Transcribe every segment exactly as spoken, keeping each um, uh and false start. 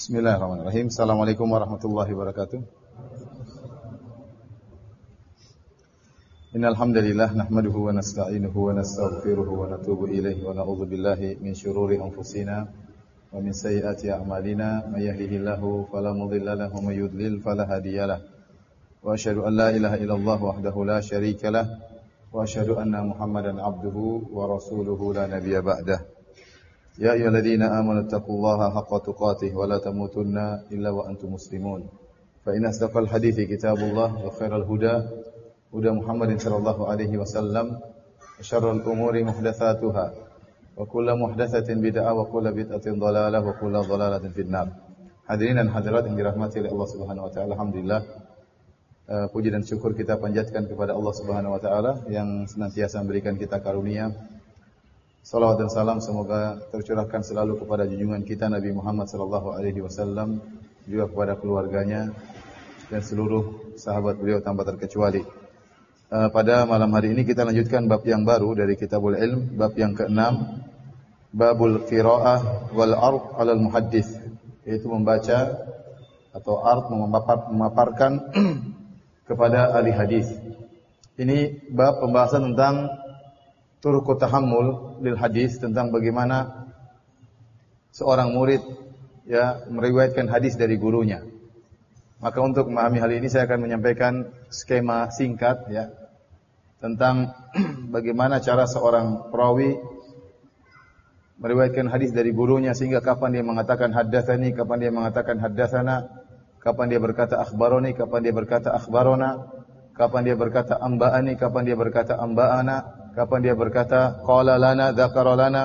Bismillahirrahmanirrahim. Assalamualaikum warahmatullahi wabarakatuh. Innal hamdalillah nahmaduhu wa nasta'inuhu wa nastaghfiruhu wa natubu ilaihi wa na'udzu billahi min shururi anfusina wa min sayyiati a'malina. May yahdihillahu fala mudilla lahu wa may yudlil fala hadiyalah. Wa asyhadu an la ilaha illallah wahdahu la syarika lah wa asyhadu anna Muhammadan abduhu wa rasuluhu la nabiyya ba'dah. Ya ayyuhalladzina amanu taqullaha haqqa tuqatih wa la tamutunna illa wa antum muslimun. Fa inna asdaqal hadithi kitabullah wa khairal huda huda Muhammadin sallallahu alaihi wasallam wa syarrul umuri muhdatsatuha wa kullu muhdatsatin bid'ah wa kullu bid'atin dhalalah wa kullu dhalalatin finnar. Hadirin dan hadirat yang dirahmati oleh Allah Subhanahu wa taala, alhamdulillah uh, puji dan syukur kita panjatkan kepada Allah Subhanahu wa taala yang senantiasa memberikan kita karunia. Salawat dan salam semoga tercurahkan selalu kepada junjungan kita Nabi Muhammad sallallahu alaihi wasallam, juga kepada keluarganya dan seluruh sahabat beliau tanpa terkecuali. Uh, pada malam hari ini kita lanjutkan bab yang baru dari Kitabul Ilm, bab yang keenam, Babul Qiraah wal Ard 'alal Muhaddits, yaitu membaca atau ard memapar, memaparkan kepada ahli hadis. Ini bab pembahasan tentang turuqut tahammul lil hadis, tentang bagaimana seorang murid ya meriwayatkan hadis dari gurunya. Maka untuk memahami hal ini saya akan menyampaikan skema singkat ya tentang bagaimana cara seorang perawi meriwayatkan hadis dari gurunya, sehingga kapan dia mengatakan haddatsani, kapan dia mengatakan haddatsana, kapan dia berkata akhbaroni, kapan dia berkata akhbarona, kapan dia berkata amba'ani, kapan dia berkata amba'ana, kapan dia berkata qala lana, dzakara lana.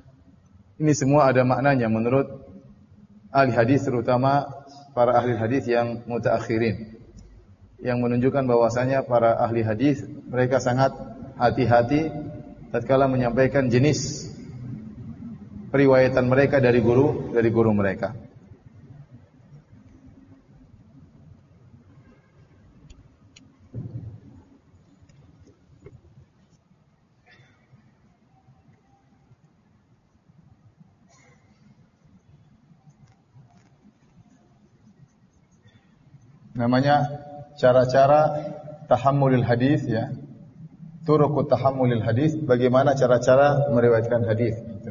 Ini semua ada maknanya menurut ahli hadis, terutama para ahli hadis yang mutaakhirin, yang menunjukkan bahwasanya para ahli hadis mereka sangat hati-hati tatkala menyampaikan jenis periwayatan mereka dari guru dari guru mereka. Namanya cara-cara tahammulil hadis ya. Turuqut tahammulil hadis, bagaimana cara-cara meriwayatkan hadis gitu.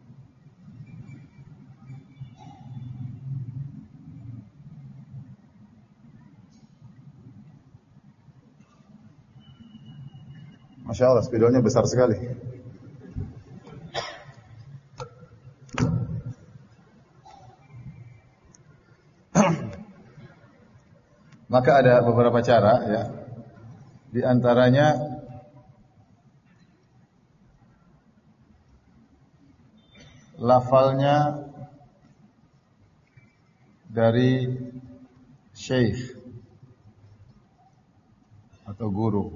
Masya Allah, spidolnya besar sekali. Maka ada beberapa cara ya. Di antaranya lafalnya dari syekh atau guru.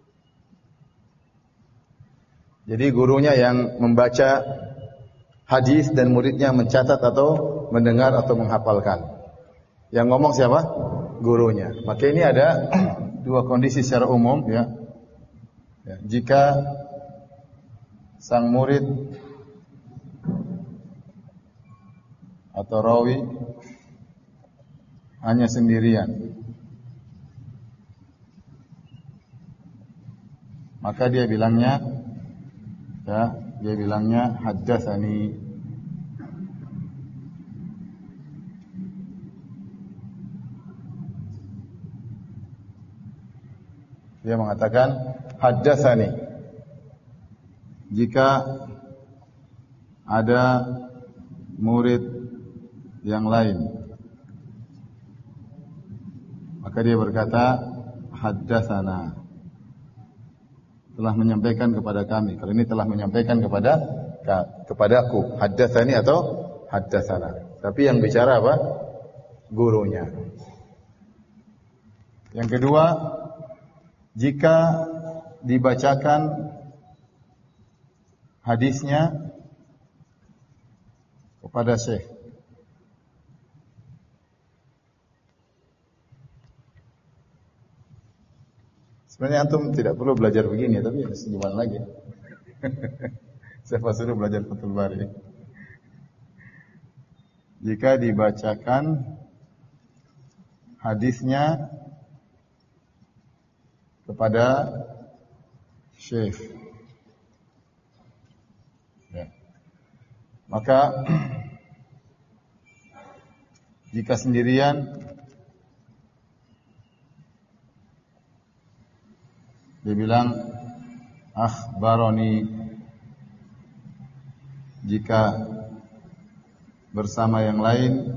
Jadi gurunya yang membaca hadis dan muridnya mencatat atau mendengar atau menghafalkan. Yang ngomong siapa? Gurunya. Maka ini ada dua kondisi secara umum ya. Ya, jika sang murid atau rawi hanya sendirian, maka dia bilangnya ya, dia bilangnya haddatsani. Dia mengatakan haddatsani. Jika ada murid yang lain, maka dia berkata haddatsana, telah menyampaikan kepada kami. Kalau ini telah menyampaikan kepada kepadaku, haddatsani atau haddatsana. Tapi yang bicara apa? Gurunya. Yang kedua, jika dibacakan hadisnya kepada syekh, sebenarnya antum tidak perlu belajar begini, tapi ya gimana lagi. Siapa suruh belajar Fathul Bari. jika dibacakan hadisnya kepada syekh. Ya. Maka jika sendirian dia bilang akhbaroni, jika bersama yang lain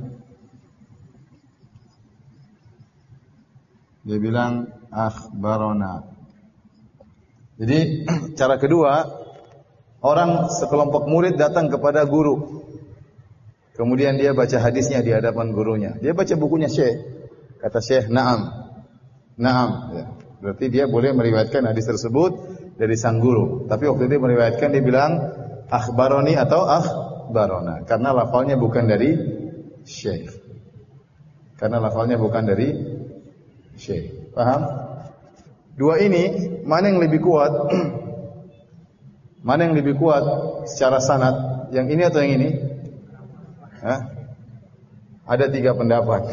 dia bilang akhbarona. Jadi cara kedua, orang sekelompok murid datang kepada guru. Kemudian dia baca hadisnya di hadapan gurunya. Dia baca bukunya Syekh. Kata Syekh, "Na'am." Na'am, ya. Berarti dia boleh meriwayatkan hadis tersebut dari sang guru. Tapi waktu dia meriwayatkan dia bilang akhbaroni atau akhbarona, karena lafalnya bukan dari Syekh. Karena lafalnya bukan dari Syekh. Paham? Dua ini mana yang lebih kuat? Mana yang lebih kuat secara sanad? Yang ini atau yang ini? Hah? Ada tiga pendapat.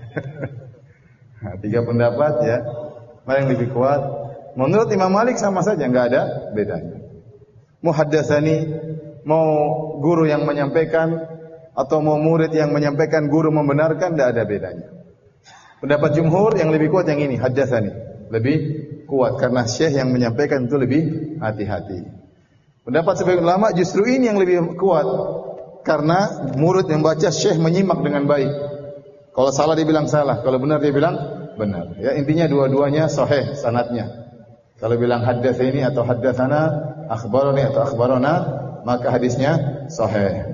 Tiga pendapat ya. Mana yang lebih kuat? Menurut Imam Malik sama saja, enggak ada bedanya. Muhaddatsani, mau guru yang menyampaikan atau mau murid yang menyampaikan, guru membenarkan, enggak ada bedanya. Pendapat jumhur yang lebih kuat yang ini, haddatsani. Lebih kuat karena syekh yang menyampaikan itu lebih hati-hati. Pendapat sebagian ulama justru ini yang lebih kuat karena murid yang baca syekh menyimak dengan baik. Kalau salah dia bilang salah, kalau benar dia bilang benar. Ya, intinya dua-duanya sahih sanadnya. Kalau bilang haddatsani atau haddatsana, akhbarani atau akhbarana, maka hadisnya sahih.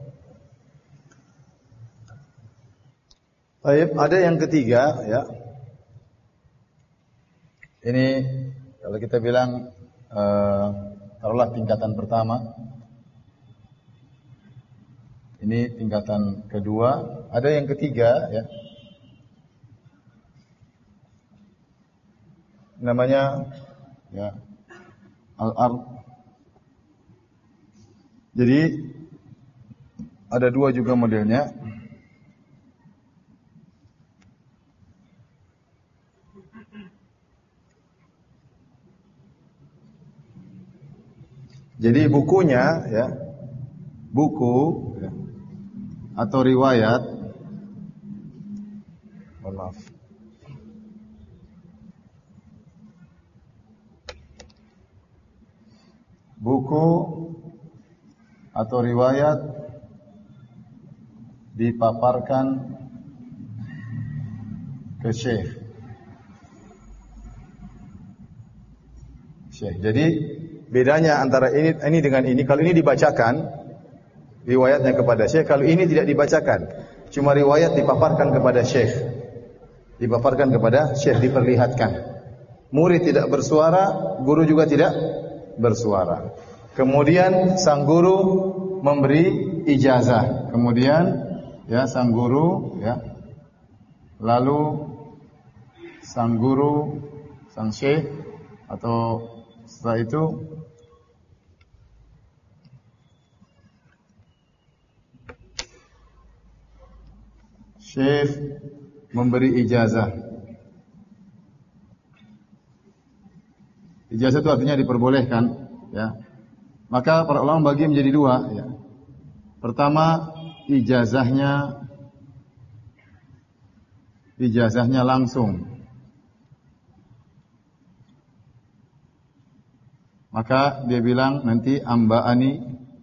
Baik, ada yang ketiga ya. Ini kalau kita bilang uh, taruhlah tingkatan pertama. Ini tingkatan kedua, ada yang ketiga ya. Namanya ya al-ard. Jadi ada dua juga modelnya. Jadi bukunya ya, buku ya, atau riwayat, mohon maaf, buku atau riwayat dipaparkan ke syekh. Syekh. Jadi bedanya antara ini ini dengan ini, kalau ini dibacakan riwayatnya kepada syekh, kalau ini tidak dibacakan, cuma riwayat dipaparkan kepada syekh. Dipaparkan kepada syekh, diperlihatkan. Murid tidak bersuara, guru juga tidak bersuara. Kemudian sang guru memberi ijazah. Kemudian ya sang guru ya. Lalu sang guru, sang syekh atau setelah itu syekh memberi ijazah. Ijazah itu artinya diperbolehkan, ya. Maka para ulama bagi menjadi dua, ya. Pertama, ijazahnya ijazahnya langsung. Maka dia bilang nanti amba'ani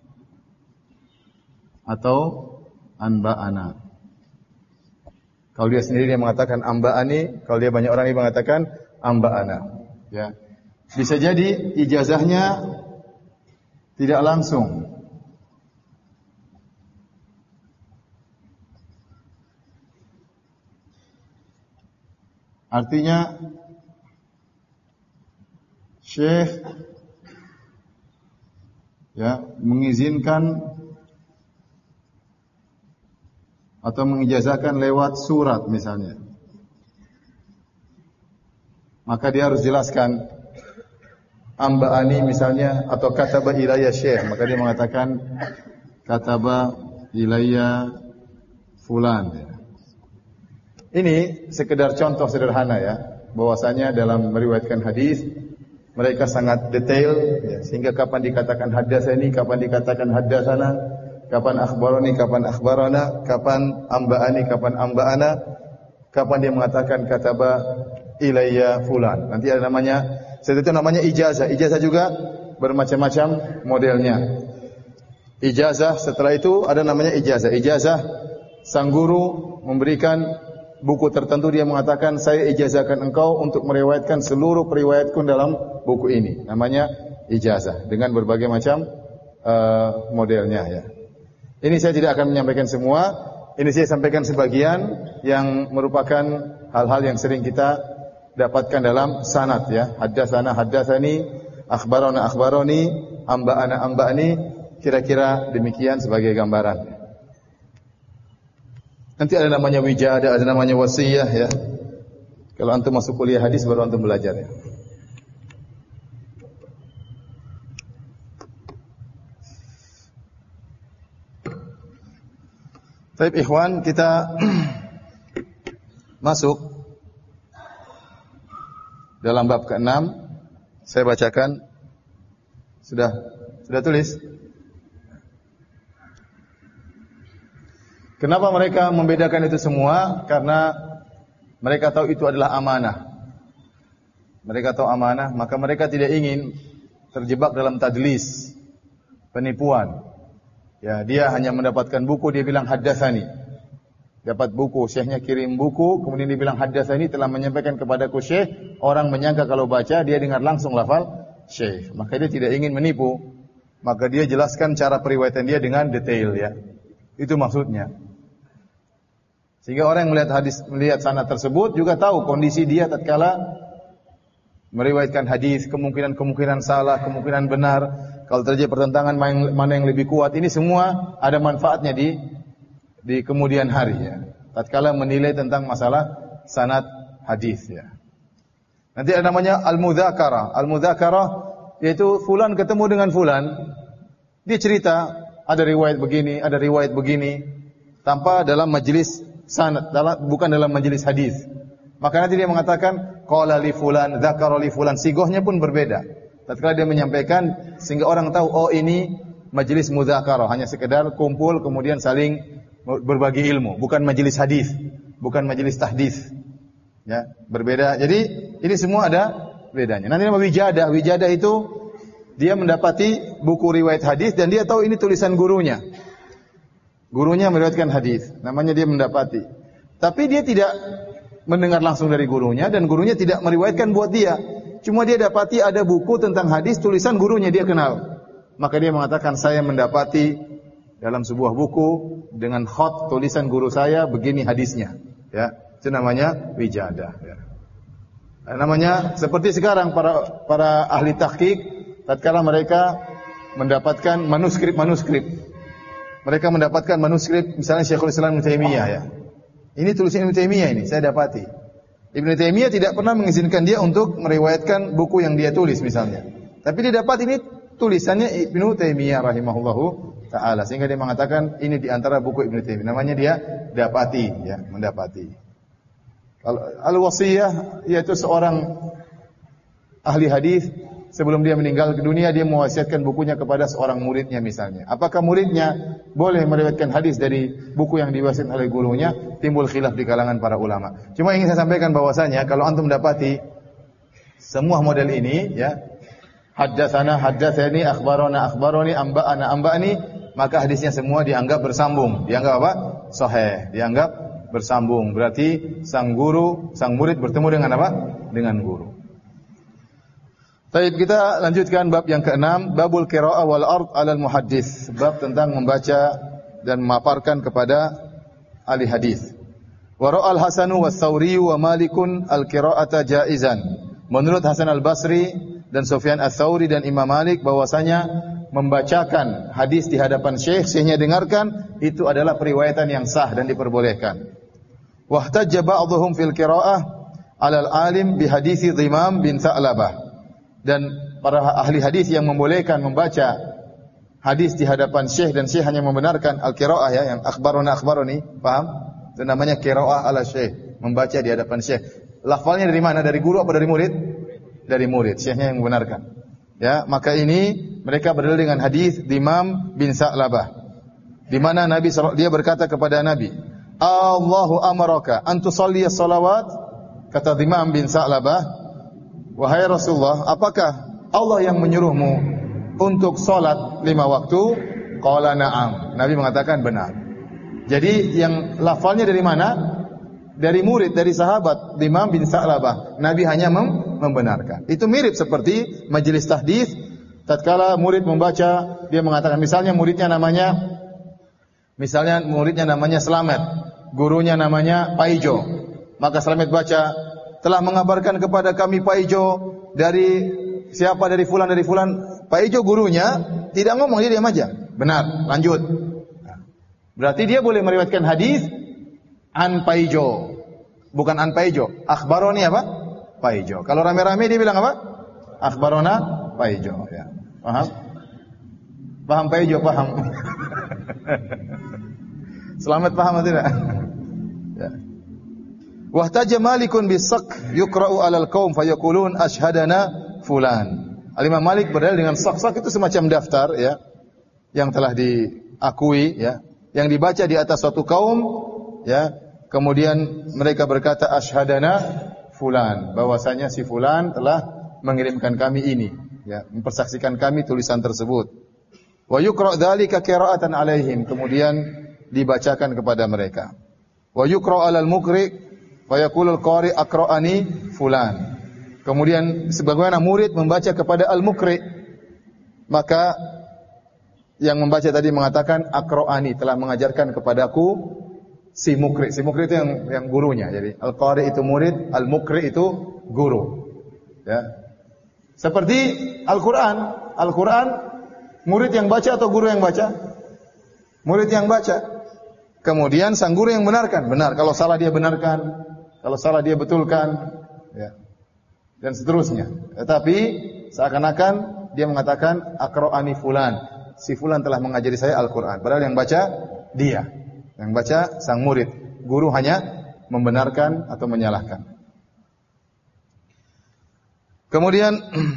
atau anba'ana. Kalau dia sendiri dia mengatakan amba'ani, kalau dia banyak orang yang mengatakan amba'ana. Ya. Bisa jadi ijazahnya tidak langsung. Artinya syekh ya mengizinkan atau mengijazahkan lewat surat misalnya. Maka dia harus jelaskan amba'ani misalnya atau kataba ilayya syekh, maka dia mengatakan kataba ilayya fulan ya. Ini sekedar contoh sederhana ya, bahwasanya dalam meriwayatkan hadis mereka sangat detail ya, sehingga kapan dikatakan haddatsani, kapan dikatakan haddatsana, kapan akhbarani, kapan akhbarana, kapan amba'ani, kapan amba'ana, kapan dia mengatakan kataba ilayya fulan. Nanti ada namanya, setelah itu namanya ijazah. Ijazah juga bermacam-macam modelnya. Ijazah, setelah itu ada namanya ijazah. Ijazah, sang guru memberikan buku tertentu, dia mengatakan saya ijazahkan engkau untuk meriwayatkan seluruh periwayatku dalam buku ini. Namanya ijazah dengan berbagai macam uh, modelnya ya. Ini saya tidak akan menyampaikan semua. Ini saya sampaikan sebagian yang merupakan hal-hal yang sering kita dapatkan dalam sanad ya. Haddatsana haddatsani, akhbarana akhbarani, amba'ana amba'ani, kira-kira demikian sebagai gambaran. Nanti ada namanya wijada, ada namanya wasiyah ya. Kalau antum masuk kuliah hadis baru antum belajar ya. Baik ikhwan, kita masuk dalam bab keenam. Saya bacakan. Sudah sudah tulis? Kenapa mereka membedakan itu semua? Karena mereka tahu itu adalah amanah. Mereka tahu amanah, maka mereka tidak ingin terjebak dalam tadlis, penipuan. Ya, dia hanya mendapatkan buku, dia bilang haddatsani. Dapat buku, syekhnya kirim buku, kemudian dia bilang haddatsani, telah menyampaikan kepadaku syekh. Orang menyangka kalau baca dia dengar langsung lafal syekh. Maka dia tidak ingin menipu. Maka dia jelaskan cara periwayatan dia dengan detail ya. Itu maksudnya. Sehingga orang yang melihat hadis, melihat sanad tersebut juga tahu kondisi dia tatkala meriwayatkan hadis, kemungkinan-kemungkinan salah, kemungkinan benar, kalau terjadi pertentangan mana yang lebih kuat. Ini semua ada manfaatnya di di kemudian hari ya. Tatkala menilai tentang masalah sanad hadis ya. Nanti ada namanya al-mudzakarah. Al-mudzakarah yaitu fulan ketemu dengan fulan, dia cerita ada riwayat begini, ada riwayat begini, tanpa dalam majelis sanad, dalam, bukan dalam majelis hadis. Maka nanti dia mengatakan qala li fulan, dzakara li fulan, sigohnya pun berbeda. Tatkala dia menyampaikan sehingga orang tahu oh ini majelis mudzakarah, hanya sekedar kumpul kemudian saling berbagi ilmu, bukan majelis hadis, bukan majelis tahdits. Ya, berbeda. Jadi ini semua ada bedanya. Nanti nama wijadah, wijadah itu dia mendapati buku riwayat hadis dan dia tahu ini tulisan gurunya. Gurunya meriwayatkan hadis, namanya dia mendapati. Tapi dia tidak mendengar langsung dari gurunya dan gurunya tidak meriwayatkan buat dia. Cuma dia dapati ada buku tentang hadis tulisan gurunya, dia kenal. Maka dia mengatakan saya mendapati dalam sebuah buku dengan khat tulisan guru saya begini hadisnya. Ya, itu namanya wijadah. Ya. Namanya seperti sekarang para para ahli tahqiq tatkala mereka mendapatkan manuskrip-manuskrip. Mereka mendapatkan manuskrip misalnya Syekhul Islam Ibnu Taimiyah ya. Ini tulisan Ibnu Taimiyah ini saya dapati. Ibnu Taimiyah tidak pernah mengizinkan dia untuk meriwayatkan buku yang dia tulis misalnya. Tapi dia dapat ini tulisannya Ibnu Taimiyah rahimahullahu taala sehingga dia mengatakan ini di antara buku Ibnu Taimiyah. Namanya dia dapati ya, mendapati. Kalau al-wasiyah yaitu seorang ahli hadis sebelum dia meninggal ke dunia dia mewasiatkan bukunya kepada seorang muridnya misalnya. Apakah muridnya boleh meriwayatkan hadis dari buku yang diwasiatkan oleh gurunya? Timbul khilaf di kalangan para ulama. Cuma ingin saya sampaikan bahwasanya kalau antum mendapati semua model ini ya, haddatsana haddatsani akhbarana akhbarani amba'ana amba'ani, maka hadisnya semua dianggap bersambung. Dianggap apa? Sahih. Dianggap bersambung. Berarti sang guru, sang murid bertemu dengan apa? Dengan guru. Baik, kita lanjutkan bab yang keenam, babul qiraa'ah wal ard 'alal muhaddits, bab tentang membaca dan memaparkan kepada ahli hadis. Wa ra'al Hasanu was Tsauri wa Malikun al qira'ata jaizan. Menurut Hasan al-Basri dan Sufyan ats-Tsauri dan Imam Malik bahwasanya membacakan hadis di hadapan syekh, syekhnya dengarkan, itu adalah periwayatan yang sah dan diperbolehkan. Wa ihtajja ba'dhum fil qira'ah 'alal alim bi hadits Dhimam bin Tha'labah. Dan para ahli hadis yang membolehkan membaca hadis di hadapan syekh dan syekh hanya membenarkan al-qiraah ya, yang akhbarona akhbaroni, paham? Itu namanya qiraah ala syekh, membaca di hadapan syekh. Lafalnya dari mana? Dari guru apa dari murid? Dari murid, syekhnya yang membenarkan. Ya, maka ini mereka berdalil dengan hadis Dimam bin Sa'labah. Di mana Nabi dia berkata kepada Nabi, "Allahu amaraka an tusalli as-salawat?" Kata Dimam bin Sa'labah, "Wahai Rasulullah, apakah Allah yang menyuruhmu untuk salat lima waktu?" Qala na'am. Nabi mengatakan benar. Jadi yang lafalnya dari mana? Dari murid, dari sahabat Dimam bin Sa'labah. Nabi hanya mem- membenarkan. Itu mirip seperti majelis tahdits. Tatkala murid membaca, dia mengatakan, misalnya muridnya namanya, misalnya muridnya namanya Slamet, gurunya namanya Paijo. Maka Slamet baca, telah mengabarkan kepada kami Paijo dari siapa, dari fulan, dari fulan. Paijo gurunya tidak ngomong, dia diam aja. Benar, lanjut. Berarti dia boleh meriwayatkan hadis an Paijo, bukan an Paijo. Akhbaroni apa? Paijo. Kalau rame-rame dia bilang apa? Akhbarona Paijo. Ya. Paham? Paham Paijo? Paham. Selamat paham atau tidak? Ya. Wahtaja Malikun bisak yukra'u alal qaum fayaqulun ashhadana fulan. Al-Imam Malik berdalil dengan sak-sak itu semacam daftar ya, yang telah diakui ya, yang dibaca di atas suatu kaum ya, kemudian mereka berkata ashhadana fulan, bahwasanya si fulan telah mengirimkan kami ini ya, mempersaksikan kami tulisan tersebut. Wa yuqra' dzalika qira'atan alaihim, kemudian dibacakan kepada mereka. Wa yuqra' 'alal muqri' wa yaqulul qari' aqra'ani fulan. Kemudian sebagaimana murid membaca kepada al-muqri', maka yang membaca tadi mengatakan aqra'ani, telah mengajarkan kepadaku si mukri. Si mukri itu yang yang gurunya. Jadi al-qari itu murid, al-mukri itu guru. Ya. Seperti Al-Qur'an. Al-Qur'an murid yang baca atau guru yang baca? Murid yang baca. Kemudian sang guru yang benarkan. Benar, kalau salah dia benarkan, kalau salah dia betulkan, ya. Dan seterusnya. Tetapi seakan-akan dia mengatakan aqra'ani fulan. Si fulan telah mengajari saya Al-Qur'an. Padahal yang baca dia. Yang baca sang murid. Guru hanya membenarkan atau menyalahkan. Kemudian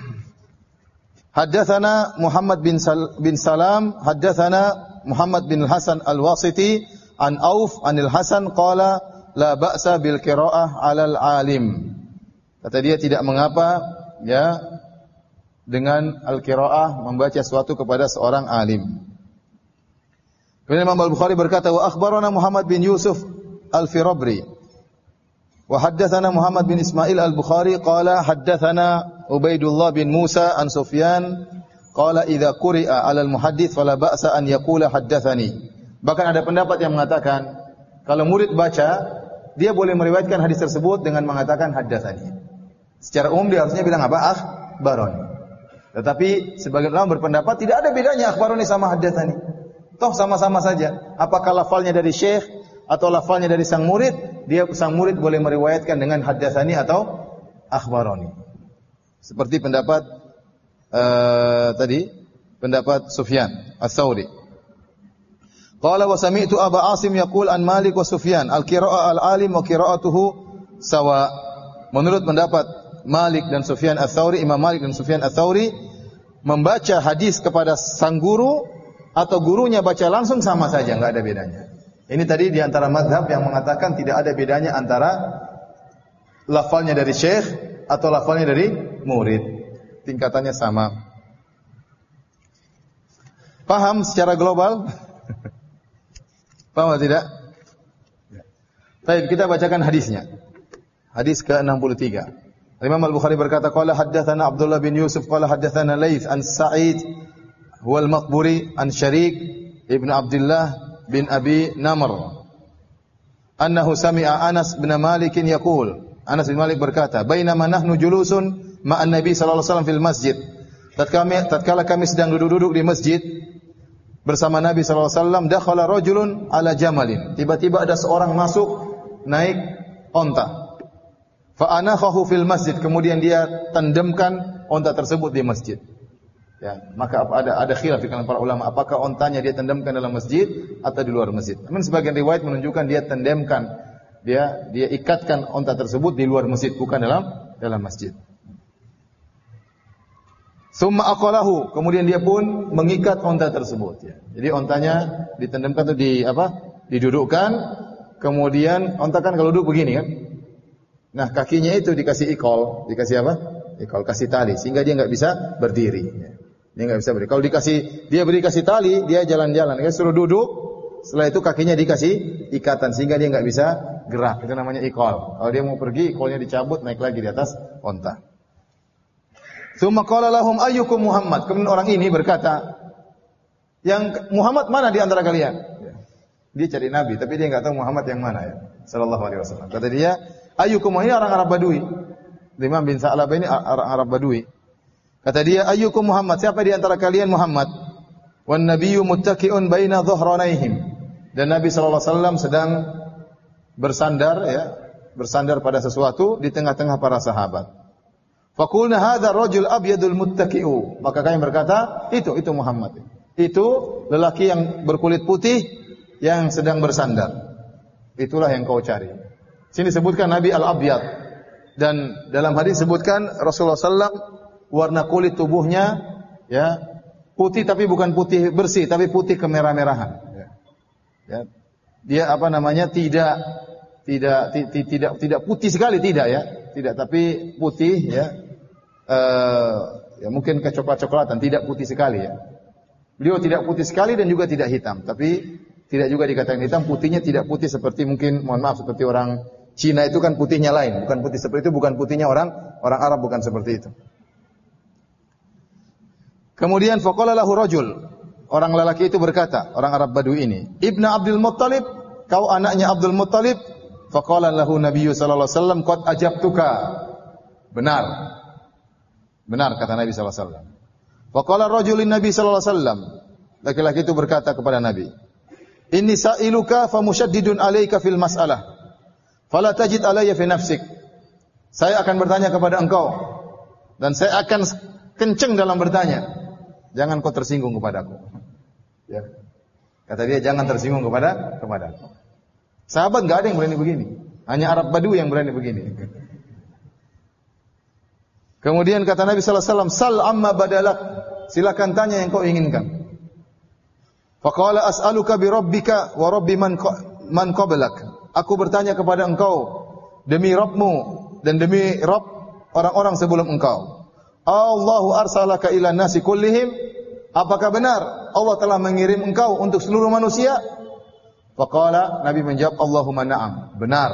haddatsana Muhammad bin, Sal- bin Salam, haddatsana Muhammad bin Hasan Al-Wasiti an Auf anil Hasan qala la ba'sa bil qira'ah 'alal 'alim. Kata dia tidak mengapa ya dengan al-qira'ah membaca sesuatu kepada seorang alim. Kemudian Imam Al-Bukhari berkata, wa akhbarana Muhammad bin Yusuf Al-Firabri wa haddatsana Muhammad bin Ismail Al-Bukhari qala haddatsana Ubaidullah bin Musa an Sufyan qala idza quri'a 'alal muhaddits fala ba'sa an yaqula haddatsani. Bahkan ada pendapat yang mengatakan kalau murid baca dia boleh meriwayatkan hadis tersebut dengan mengatakan haddatsani. Secara umum dia harusnya bilang apa? Akhbaroni. Tetapi sebagian ulama berpendapat tidak ada bedanya akhbaroni sama haddatsani. Toh sama-sama saja. Apakah lafalnya dari syekh atau lafalnya dari sang murid, dia sang murid boleh meriwayatkan dengan haddatsani atau akhbaroni. Seperti pendapat uh, tadi, pendapat Sufyan Ats-Tsauri. Qala wa sami'tu Aba Asim yaqul an Malik wa Sufyan al-qira'ah al-alim wa qira'atuhu sawa. Menurut pendapat Malik dan Sufyan Ats-Tsauri, Imam Malik dan Sufyan Ats-Tsauri membaca hadis kepada sang guru atau gurunya baca langsung sama saja, enggak ada bedanya. Ini tadi di antara mazhab yang mengatakan tidak ada bedanya antara lafalnya dari syekh atau lafalnya dari murid. Tingkatannya sama. Paham secara global? Paham atau tidak? Baik, kita bacakan hadisnya. Hadis ke enam puluh tiga. Imam Al-Bukhari berkata, qala haddatsana Abdullah bin Yusuf qala haddatsana Laits an Sa'id huwa al-Maqburi an Syariq ibn Abdullah bin Abi Namr annahu sami'a Anas bin Malik yaqul. Anas bin Malik berkata, bainama nahnu julusun ma'an Nabi sallallahu alaihi wasallam fil masjid. Tatkala tatkala kami sedang duduk-duduk di masjid bersama Nabi sallallahu alaihi wasallam, dakhala rajulun ala jamalin. Tiba-tiba ada seorang masuk naik onta. Fa anakhahu fil masjid, kemudian dia tandemkan onta tersebut di masjid. Ya, maka ada ada khilaf di kalangan para ulama apakah ontanya dia tendamkan dalam masjid atau di luar masjid. Namun sebagian riwayat menunjukkan dia tendamkan, dia dia ikatkan onta tersebut di luar masjid, bukan dalam dalam masjid. Summa aqalahu, kemudian dia pun mengikat onta tersebut ya. Jadi ontanya ditendamkan itu di apa? Didudukkan, kemudian onta kan kalau duduk begini kan. Nah, kakinya itu dikasih ikol, dikasih apa? Ikol, kasih tali sehingga dia enggak bisa berdiri ya. Dia enggak bisa berdiri. Kalau dikasih dia beri kasih tali, dia jalan-jalan. Dia suruh duduk, setelah itu kakinya dikasih ikatan sehingga dia enggak bisa gerak. Itu namanya ikol. Kalau dia mau pergi, ikolnya dicabut, naik lagi di atas onta. Tsumma qala lahum ayyukum Muhammad. Kemudian orang ini berkata, yang Muhammad mana di antara kalian? Dia cari nabi, tapi dia enggak tahu Muhammad yang mana ya. Sallallahu alaihi wasallam. Kata dia, ayyukum, ini orang Arab Badui. Imam bin Sa'labah ini orang Arab Badui. Kata dia, ayyukum Muhammad, siapa di antara kalian Muhammad? Wan nabiyyu muttaqi'un baina dhuhranaihim. Dan Nabi sallallahu alaihi wasallam sedang bersandar ya, bersandar pada sesuatu di tengah-tengah para sahabat. Faqulna hadza rajul abyadul muttaqi'u. Maka kami berkata, itu itu Muhammad. Itu lelaki yang berkulit putih yang sedang bersandar. Itulah yang kau cari. Sini disebutkan Nabi al-Abyad. Dan dalam hadis disebutkan Rasulullah sallallahu alaihi wasallam warna kulit tubuhnya ya putih tapi bukan putih bersih tapi putih kemerah-merahan. Ya. Ya. Dia apa namanya tidak tidak tidak tidak putih sekali tidak ya, tidak tapi putih ya. Uh, ya mungkin kecoklat-coklatan, tidak putih sekali ya. Beliau tidak putih sekali dan juga tidak hitam, tapi tidak juga dikatakan hitam, putihnya tidak putih seperti mungkin mohon maaf seperti orang Cina itu kan putihnya lain, bukan putih seperti itu, bukan putihnya orang orang Arab, bukan seperti itu. Kemudian faqala lahu rajul, orang lelaki itu berkata, orang Arab Badui ini, Ibnu Abdul Muttalib, kau anaknya Abdul Muttalib? Faqala lahu Nabi sallallahu alaihi wasallam, qad ajabtuka. Benar. Benar kata Nabi sallallahu alaihi wasallam. Faqala rajulun Nabi sallallahu alaihi wasallam, laki-laki itu berkata kepada Nabi, inni sa'iluka famushaddidun alayka fil mas'alah. Fala tajid alayya fi nafsik. Saya akan bertanya kepada engkau dan saya akan kenceng dalam bertanya. Jangan kau tersinggung kepadaku. Ya. Kata dia jangan tersinggung kepada kepadaku. Sahabat enggak ada yang berani begini. Hanya Arab Badui yang berani begini. Kemudian kata Nabi sallallahu alaihi wasallam, "Sal amma badalak." Silakan tanya yang kau inginkan. Faqala as'aluka bi rabbika wa rabbi man man qablak. Aku bertanya kepada engkau demi Rabbmu dan demi Rabb orang-orang sebelum engkau. Allahu arsalaka ila nasi kullihim. Apakah benar Allah telah mengirim engkau untuk seluruh manusia? Faqala, Nabi menjawab, Allahumma na'am. Benar.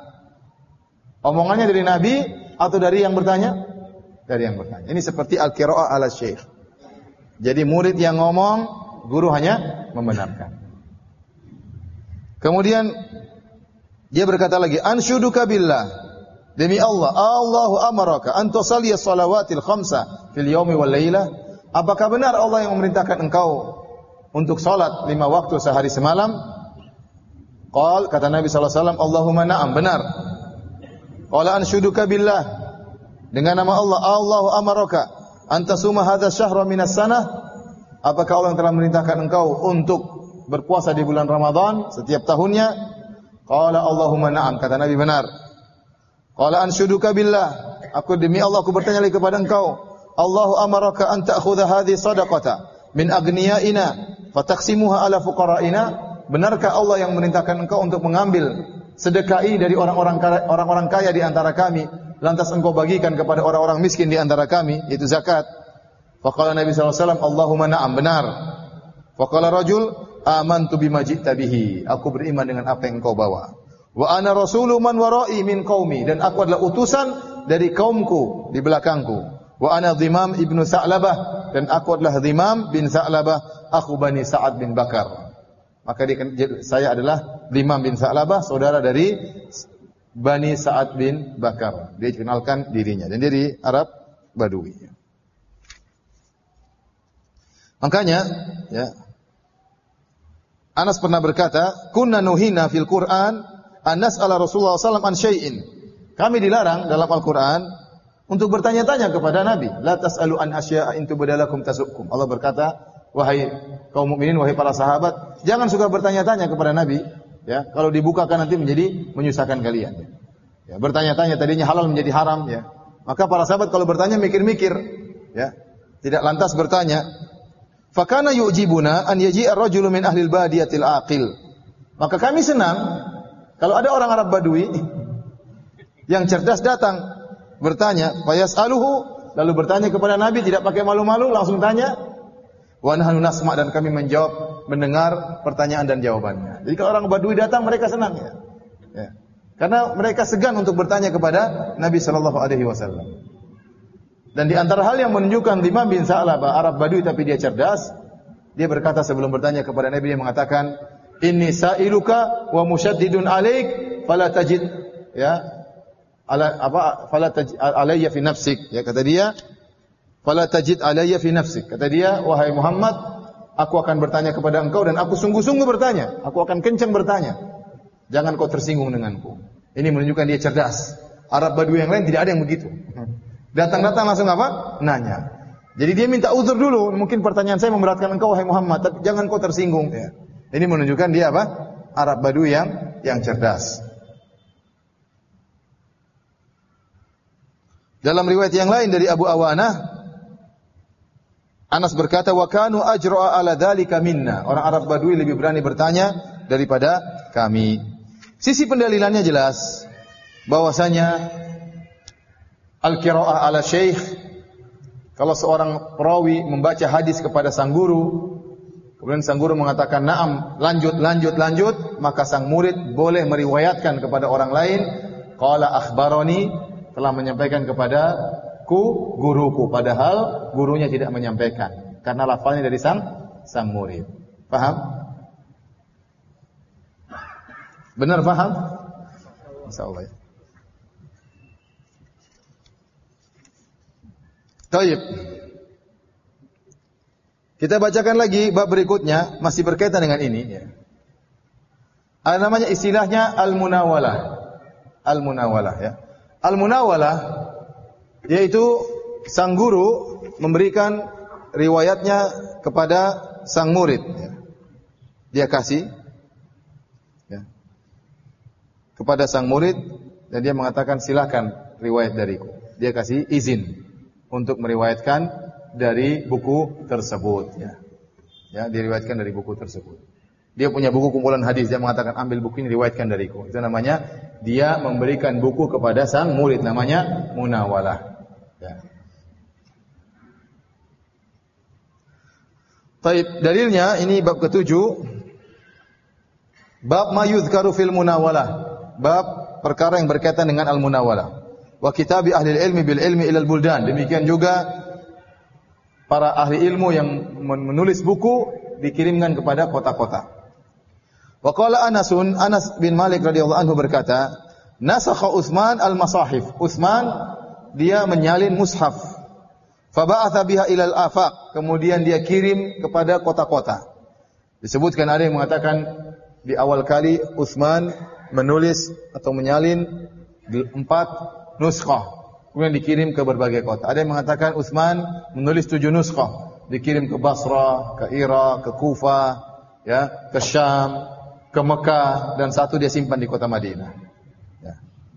Omongannya dari Nabi atau dari yang bertanya? Dari yang bertanya. Ini seperti al-qira'ah ala syekh. Jadi murid yang ngomong, guru hanya membenarkan. Kemudian dia berkata lagi, anshuduka billah. Demi Allah, Allahu amaraka an tusalliya shalawatil khamsa fil yaumi wal lailah. Apakah benar Allah yang memerintahkan engkau untuk salat lima waktu sehari semalam? Qal, kata Nabi sallallahu alaihi wasallam, Allahumma na'am, benar. Qala anshuduka billah. Dengan nama Allah, Allahu amaraka an tasuma hadha syahra minas sanah. Apakah Allah yang telah memerintahkan engkau untuk berpuasa di bulan Ramadan setiap tahunnya? Qala Allahumma na'am, kata Nabi, benar. Qala anshuduka billah. Aku demi Allah aku bertanya lagi kepada engkau, Allahu amaraka an ta'khudha hadhihi shadaqata min aghniyaina fataqsimuha ala fuqara'ina. Benarkah Allah yang memerintahkan engkau untuk mengambil sedekah dari orang-orang kaya, orang-orang kaya di antara kami, lantas engkau bagikan kepada orang-orang miskin di antara kami, itu zakat? Faqala Nabi sallallahu alaihi wasallam, Allahumma na'am, benar. Faqala rajul, amantu bima ji'ta bihi. Aku beriman dengan apa yang engkau bawa. Wa ana rasulu man wara'i min qaumi, dan aku adalah utusan dari kaumku di belakangku. Wa ana Dhimam ibnu Sa'labah, dan aku adalah Dhimam bin Sa'labah, akhu Bani Sa'ad bin Bakar. Maka dia, saya adalah Dhimam bin Sa'labah, saudara dari Bani Sa'ad bin Bakar. Dia kenalkan dirinya, dan dia di Arab Badui. Makanya, ya, Anas pernah berkata, kunna nuhina fil Qur'an an nas'ala Rasulullah sallallahu alaihi wasallam an syai'in. Kami dilarang dalam Al-Qur'an untuk bertanya-tanya kepada Nabi. La tas'alu an asya'a in tubdalakum tasukkum. Allah berkata, wahai kaum mukminin, wahai para sahabat, jangan suka bertanya-tanya kepada Nabi, ya. Kalau dibukakan nanti menjadi menyusahkan kalian. Ya, bertanya-tanya tadinya halal menjadi haram, ya. Maka para sahabat kalau bertanya mikir-mikir, ya. Tidak lantas bertanya. Fakana yu'jibuna an yaji'a ar-rajulu min ahli al-badiyatil aqil. Maka kami senang kalau ada orang Arab Badui yang cerdas datang bertanya, fayas'aluhu, lalu bertanya kepada Nabi tidak pakai malu-malu, langsung tanya. Wa nahnu nasma', dan kami menjawab, mendengar pertanyaan dan jawabannya. Jadi kalau orang Badui datang mereka senang, ya. Ya. Karena mereka segan untuk bertanya kepada Nabi sallallahu alaihi wasallam. Dan di antara hal yang menunjukkan Dimam bin Sa'labah Arab Badui tapi dia cerdas, dia berkata sebelum bertanya kepada Nabi, dia mengatakan, inni sa'iluka wa musyaddidun alaik fala tajid, ya, ala apa fala tajid alayya fi nafsik, ya, kata dia, fala tajid alayya fi nafsik, kata dia, wahai Muhammad, aku akan bertanya kepada engkau dan aku sungguh-sungguh bertanya, aku akan kencang bertanya, jangan kau tersinggung denganku. Ini menunjukkan dia cerdas. Arab Badui yang lain tidak ada yang begitu, datang-datang langsung apa? Nanya. Jadi dia minta uzur dulu, mungkin pertanyaan saya memberatkan engkau wahai Muhammad, tapi jangan kau tersinggung, ya. Ini menunjukkan dia apa? Arab Badui yang yang cerdas. Dalam riwayat yang lain dari Abu Awanah, Anas berkata, wa kanu ajra'a ala dzalika minna. Orang Arab Badui lebih berani bertanya daripada kami. Sisi pendalilannya jelas bahwasanya al-qira'ah ala syekh, kalau seorang perawi membaca hadis kepada sang guru, kemudian sang guru mengatakan na'am, lanjut, lanjut, lanjut, maka sang murid boleh meriwayatkan kepada orang lain, qala akhbarani, telah menyampaikan kepadaku guruku, padahal gurunya tidak menyampaikan karena lafalnya dari sang sang murid. Paham? Benar paham? Insyaallah. Baik. Kita bacakan lagi bab berikutnya, masih berkaitan dengan ini, ya. Ada namanya istilahnya al-munawalah. Al-munawalah, ya. Al-munawalah yaitu sang guru memberikan riwayatnya kepada sang murid, ya. Dia kasih, ya, kepada sang murid dan dia mengatakan silakan riwayat dariku. Dia kasih izin untuk meriwayatkan dari buku tersebut, ya. Ya, diriwayatkan dari buku tersebut. Dia punya buku kumpulan hadis, dia mengatakan ambil buku ini riwayatkan dariku. Itu namanya dia memberikan buku kepada sang murid, namanya munawalah. Ya. Baik, dalilnya ini bab ketujuh. Bab ma yuzkaru fil munawalah. Bab perkara yang berkaitan dengan al-munawalah. Wa kitabi ahli ilmi bil ilmi ilal buldan. Demikian juga para ahli ilmu yang menulis buku dikirimkan kepada kota-kota. Wa qala Anasun, Anas bin Malik radhiyallahu anhu berkata, nasakha Utsman al-masahif. Utsman dia menyalin mushaf. Fa ba'atha biha ila al-afaq. Kemudian dia kirim kepada kota-kota. Disebutkan ada yang mengatakan di awal kali Utsman menulis atau menyalin empat nuskhah, kemudian dikirim ke berbagai kota. Ada yang mengatakan Utsman menulis tujuh nuskhah, dikirim ke Basra, ke Irak, ke Kufah, ya, ke Syam, ke Mekah, dan satu dia simpan di kota Madinah. Ya.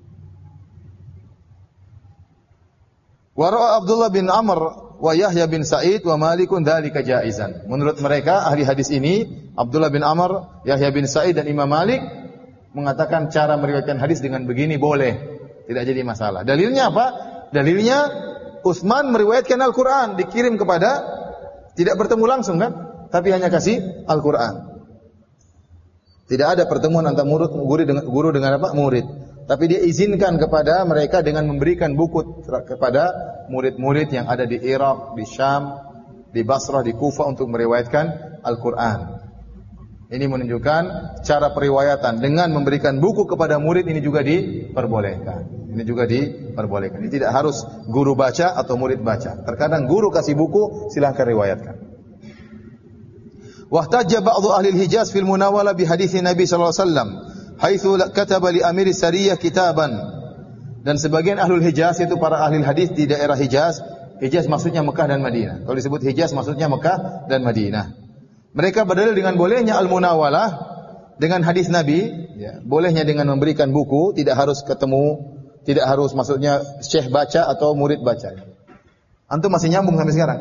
Wa ra'a Abdullah bin Amr wa Yahya bin Sa'id wa Malikun dzalika jaizan. Menurut mereka ahli hadis ini, Abdullah bin Amr, Yahya bin Sa'id dan Imam Malik mengatakan cara meriwayatkan hadis dengan begini boleh, tidak jadi masalah. Dalilnya apa? Dalilnya Utsman meriwayatkan Al-Qur'an, dikirim kepada, tidak bertemu langsung kan, tapi hanya kasih Al-Qur'an. Tidak ada pertemuan antara murid guru dengan guru dengan apa? Murid. Tapi dia izinkan kepada mereka dengan memberikan buku kepada murid-murid yang ada di Irak, di Syam, di Basrah, di Kufah untuk meriwayatkan Al-Qur'an. Ini menunjukkan cara periwayatan dengan memberikan buku kepada murid ini juga diperbolehkan. Ini juga diperbolehkan. Ini tidak harus guru baca atau murid baca. Terkadang guru kasih buku, silahkan riwayatkan. Wahtajja ba'dhu ahli al-Hijaz fil munawala bi hadits Nabi sallallahu alaihi wasallam, haitsu kataba li amir sariyah kitaban. Dan sebagian ahlul Hijaz itu para ahli hadis di daerah Hijaz. Hijaz maksudnya Mekah dan Madinah. Kalau disebut Hijaz maksudnya Mekah dan Madinah. Mereka berdalil dengan bolehnya al-munawalah dengan hadis Nabi, ya, bolehnya dengan memberikan buku, tidak harus ketemu, tidak harus maksudnya syekh baca atau murid baca. Antum masih nyambung sampai sekarang?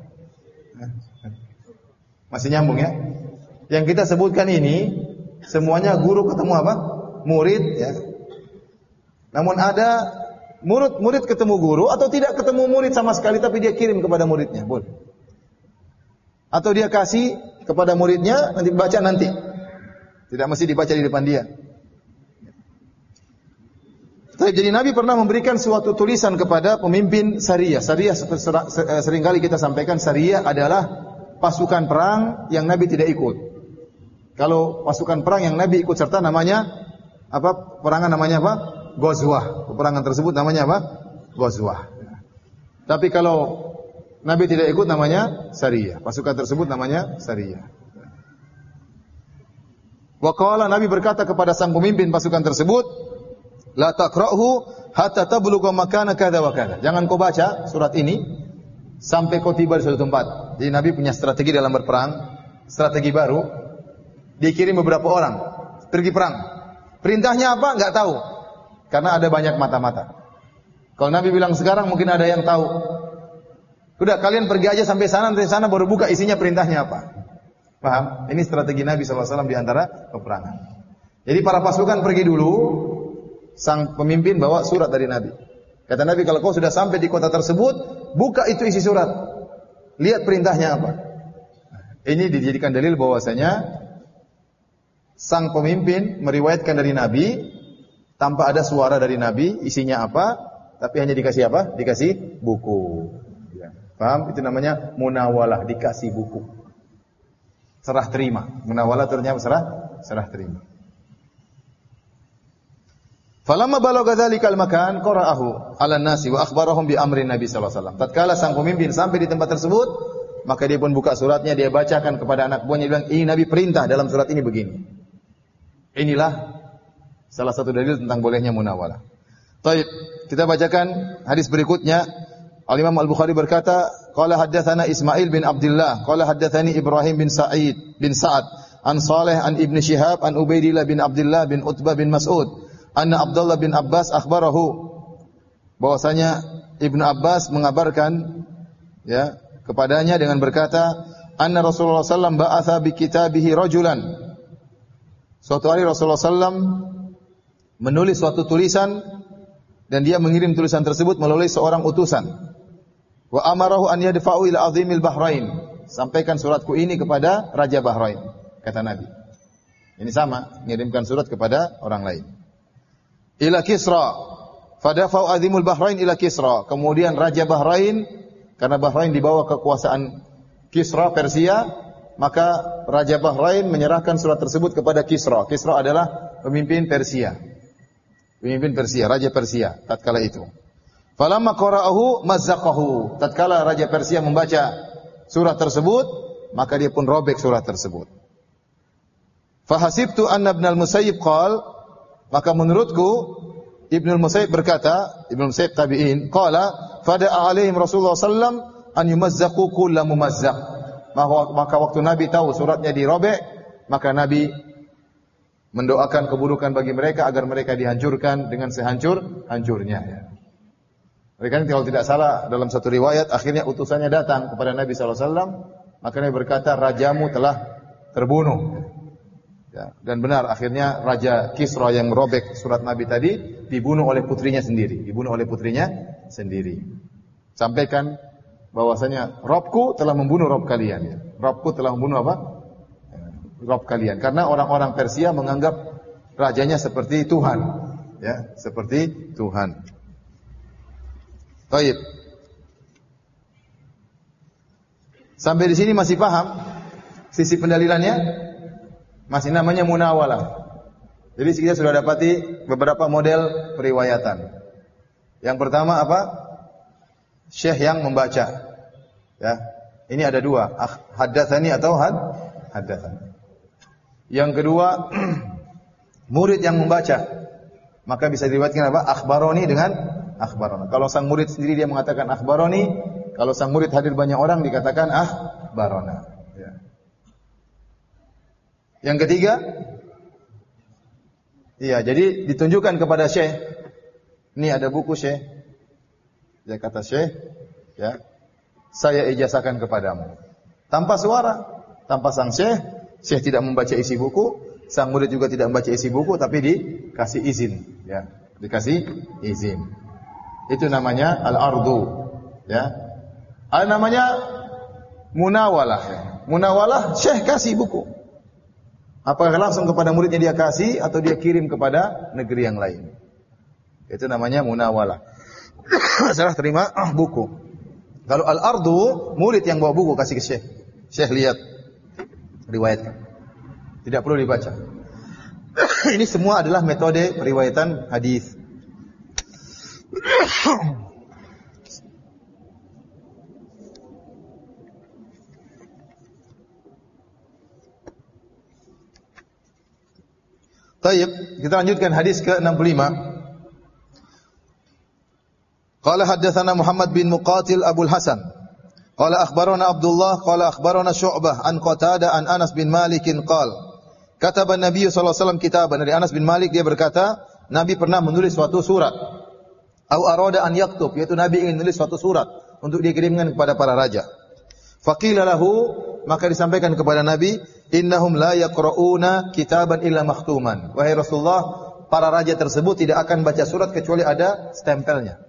Masih nyambung ya? Yang kita sebutkan ini semuanya guru ketemu apa? Murid ya. Namun ada murid murid ketemu guru atau tidak ketemu murid sama sekali tapi dia kirim kepada muridnya, boleh. Atau dia kasih kepada muridnya nanti baca nanti. Tidak mesti dibaca di depan dia. Jadi Nabi pernah memberikan suatu tulisan kepada pemimpin Sariyah. Sariyah seringkali kita sampaikan Sariyah adalah pasukan perang yang Nabi tidak ikut. Kalau pasukan perang yang Nabi ikut serta namanya apa? Perangan namanya apa? Ghazwah. Peperangan tersebut namanya apa? Ghazwah. Tapi kalau Nabi tidak ikut namanya Sariyah. Pasukan tersebut namanya Sariyah. Wa qala Nabi berkata kepada sang pemimpin pasukan tersebut, la taqra'hu hatta tablugha makana kadza wa kadza. Jangan kau baca surat ini sampai kau tiba di suatu tempat. Jadi Nabi punya strategi dalam berperang, strategi baru. Dikirim beberapa orang pergi perang. Perintahnya apa? Enggak tahu. Karena ada banyak mata-mata. Kalau Nabi bilang sekarang mungkin ada yang tahu. Sudah kalian pergi aja sampai sana, dari sana baru buka isinya perintahnya apa. Paham? Ini strategi Nabi shallallahu alaihi wasallam di antara peperangan. Jadi para pasukan pergi dulu, sang pemimpin bawa surat dari Nabi. Kata Nabi, kalau kau sudah sampai di kota tersebut, buka itu isi surat. Lihat perintahnya apa. Ini dijadikan dalil bahwasanya sang pemimpin meriwayatkan dari Nabi tanpa ada suara dari Nabi, isinya apa, tapi hanya dikasih apa? Dikasih buku. Ya. Paham? Itu namanya munawalah, dikasih buku. Serah terima. Munawalah ternyata serah serah terima. Falamma balagha dzalikal makan qara'ahu 'alan nasi wa akhbarahum bi amri Nabi sallallahu alaihi wasallam. Tatkala sang pemimpin sampai di tempat tersebut, maka dia pun buka suratnya, dia bacakan kepada anak buahnya, dia bilang, "Ini Nabi perintah dalam surat ini begini." Inilah salah satu dalil tentang bolehnya munawalah. Baik, kita bacakan hadis berikutnya. Al-Imam Al-Bukhari berkata, qala haddatsana Ismail bin Abdullah, qala haddatsani Ibrahim bin Sa'id bin Sa'ad, an Saleh an Ibnu Syihab an Ubaidillah bin Abdullah bin Utbah bin Mas'ud, anna Abdullah bin Abbas akhbarahu, bahwasanya Ibnu Abbas mengabarkan ya kepadanya dengan berkata, anna Rasulullah sallallahu alaihi wasallam ba'atha bi kitabihi rajulan. Suatu hari Rasulullah sallallahu alaihi wasallam menulis suatu tulisan dan dia mengirim tulisan tersebut melalui seorang utusan. Wa amarahu an yadfa'u ila azimil Bahrain. Sampaikan suratku ini kepada Raja Bahrain, kata Nabi. Ini sama, mengirimkan surat kepada orang lain. Ila Kisra. Fadafa'u azimul Bahrain ila Kisra. Kemudian Raja Bahrain, karena Bahrain di bawah kekuasaan Kisra Persia, maka Raja Bahrain menyerahkan surat tersebut kepada Kisra. Kisra adalah pemimpin Persia. Pemimpin Persia, Raja Persia tatkala itu. Falamma qara'ahu mazzaqahu. Tatkala Raja Persia membaca surat tersebut, maka dia pun robek surat tersebut. Fahasibtu anna Ibnu al-Musayyib qala, maka menurutku Ibnu al-Musayyib berkata, Ibnu al-Musayyib tabi'in, qala fada'a alaihim Rasulullah sallallahu alaihi wasallam an yumazzaqu kullu mumazzaq. Maka waktu Nabi tahu suratnya dirobek, maka Nabi mendoakan keburukan bagi mereka agar mereka dihancurkan dengan sehancur-hancurnya. Ya. Mereka kalau tidak salah dalam satu riwayat akhirnya utusannya datang kepada Nabi sallallahu alaihi wasallam, maka Nabi berkata, rajamu telah terbunuh. Ya, dan benar akhirnya Raja Kisra yang merobek surat Nabi tadi dibunuh oleh putrinya sendiri, dibunuh oleh putrinya sendiri. Sampaikan bahwasanya Robku telah membunuh Rob kalian. Ya. Robku telah membunuh apa? Rob kalian. Karena orang-orang Persia menganggap rajanya seperti Tuhan, ya, seperti Tuhan. Baik. Sampai di sini masih paham sisi pendalilannya? Masih namanya munawalah. Jadi kita sudah dapati beberapa model periwayatan. Yang pertama apa? Syekh yang membaca. Ya. Ini ada dua, haddatsani atau had haddatsani. Yang kedua, murid yang membaca. Maka bisa diriwayatkan apa? Akhbaroni dengan akhbarona. Kalau sang murid sendiri dia mengatakan akhbaroni, kalau sang murid hadir banyak orang dikatakan akhbarona. Ya. Yang ketiga, iya, jadi ditunjukkan kepada syekh. Ini ada buku syekh. Dia kata syekh, ya, saya ijazahkan kepadamu. Tanpa suara, tanpa sang syekh, syekh tidak membaca isi buku, sang murid juga tidak membaca isi buku, tapi dikasih izin, ya, dikasih izin. Itu namanya al-ardu, ya. Ada namanya munawalah. Ya. Munawalah, syekh kasih buku. Apakah langsung kepada muridnya dia kasih atau dia kirim kepada negeri yang lain? Itu namanya munawalah. Salah terima ah, buku. Kalau al-ardu, murid yang bawa buku kasih ke syekh. Syekh lihat, riwayatkan. Tidak perlu dibaca. Ini semua adalah metode periwayatan hadis. Baik, kita lanjutkan hadis ke enam puluh lima. Qala haddatsana Muhammad bin Muqatil Abul Hasan. Qala akhbarana Abdullah qala akhbarana Syu'bah an Qatadah an Anas bin Malik qala kataba Nabi sallallahu alaihi wasallam kitaban. Dari Anas bin Malik dia berkata, Nabi pernah menulis suatu surat. Au arada an yaktub, yaitu Nabi ingin menulis suatu surat untuk dikirimkan kepada para raja. Faqila lahu, maka disampaikan kepada Nabi, innahum la yaqra'una kitaban illa makhtuman. Wahai Rasulullah, para raja tersebut tidak akan baca surat kecuali ada stempelnya.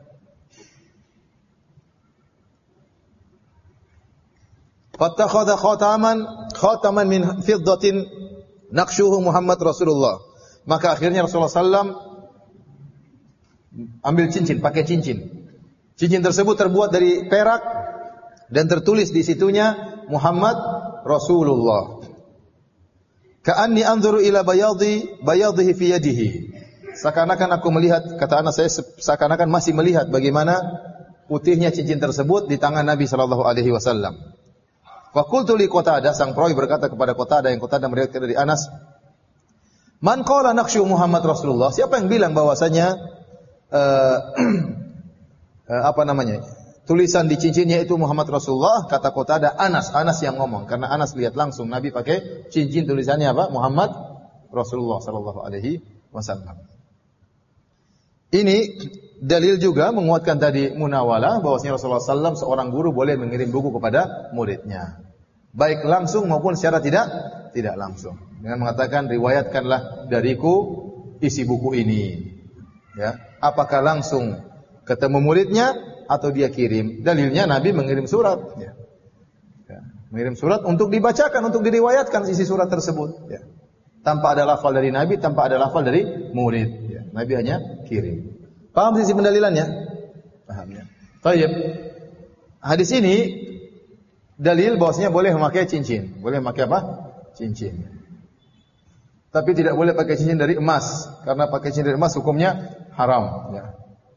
Fattakhadha khataman khataman min fiddatin naqshuhu Muhammad Rasulullah. Maka akhirnya Rasulullah sallallahu alaihi wasallam ambil cincin, pakai cincin. Cincin tersebut terbuat dari perak dan tertulis di situnya Muhammad Rasulullah. Ka'anni anzuru ila bayadi bayadihi fi yadihi. Seakan-akan aku melihat, kata anak saya, seakan-akan masih melihat bagaimana putihnya cincin tersebut di tangan Nabi sallallahu alaihi wasallam. Wa qultu li Qatadah, sang perawi berkata kepada Qatadah, yang Qatadah meriwayatkan dari Anas, man qala naqshu Muhammad Rasulullah? Siapa yang bilang bahwasanya uh, uh, apa namanya? Tulisan di cincinnya itu Muhammad Rasulullah? Kata Qatadah, Anas, Anas yang ngomong, karena Anas lihat langsung Nabi pakai cincin tulisannya apa? Muhammad Rasulullah sallallahu alaihi wasallam. Ini dalil juga menguatkan tadi munawalah, bahwasanya Rasulullah sallallahu alaihi wasallam seorang guru boleh mengirim buku kepada muridnya, baik langsung maupun secara tidak tidak langsung, dengan mengatakan riwayatkanlah dariku isi buku ini. Ya, apakah langsung ketemu muridnya atau dia kirim? Dalilnya Nabi mengirim surat. Ya. Ya, mengirim surat untuk dibacakan, untuk diriwayatkan isi surat tersebut. Ya. Tanpa ada lafal dari Nabi, tanpa ada lafal dari murid. Ya. Nabi hanya kirim. Paham sisi pendalilannya? Paham ya. Baik. Hadis ini dalil bahwasanya boleh memakai cincin. Boleh memakai apa? Cincin. Tapi tidak boleh pakai cincin dari emas, karena pakai cincin dari emas hukumnya haram. Ya.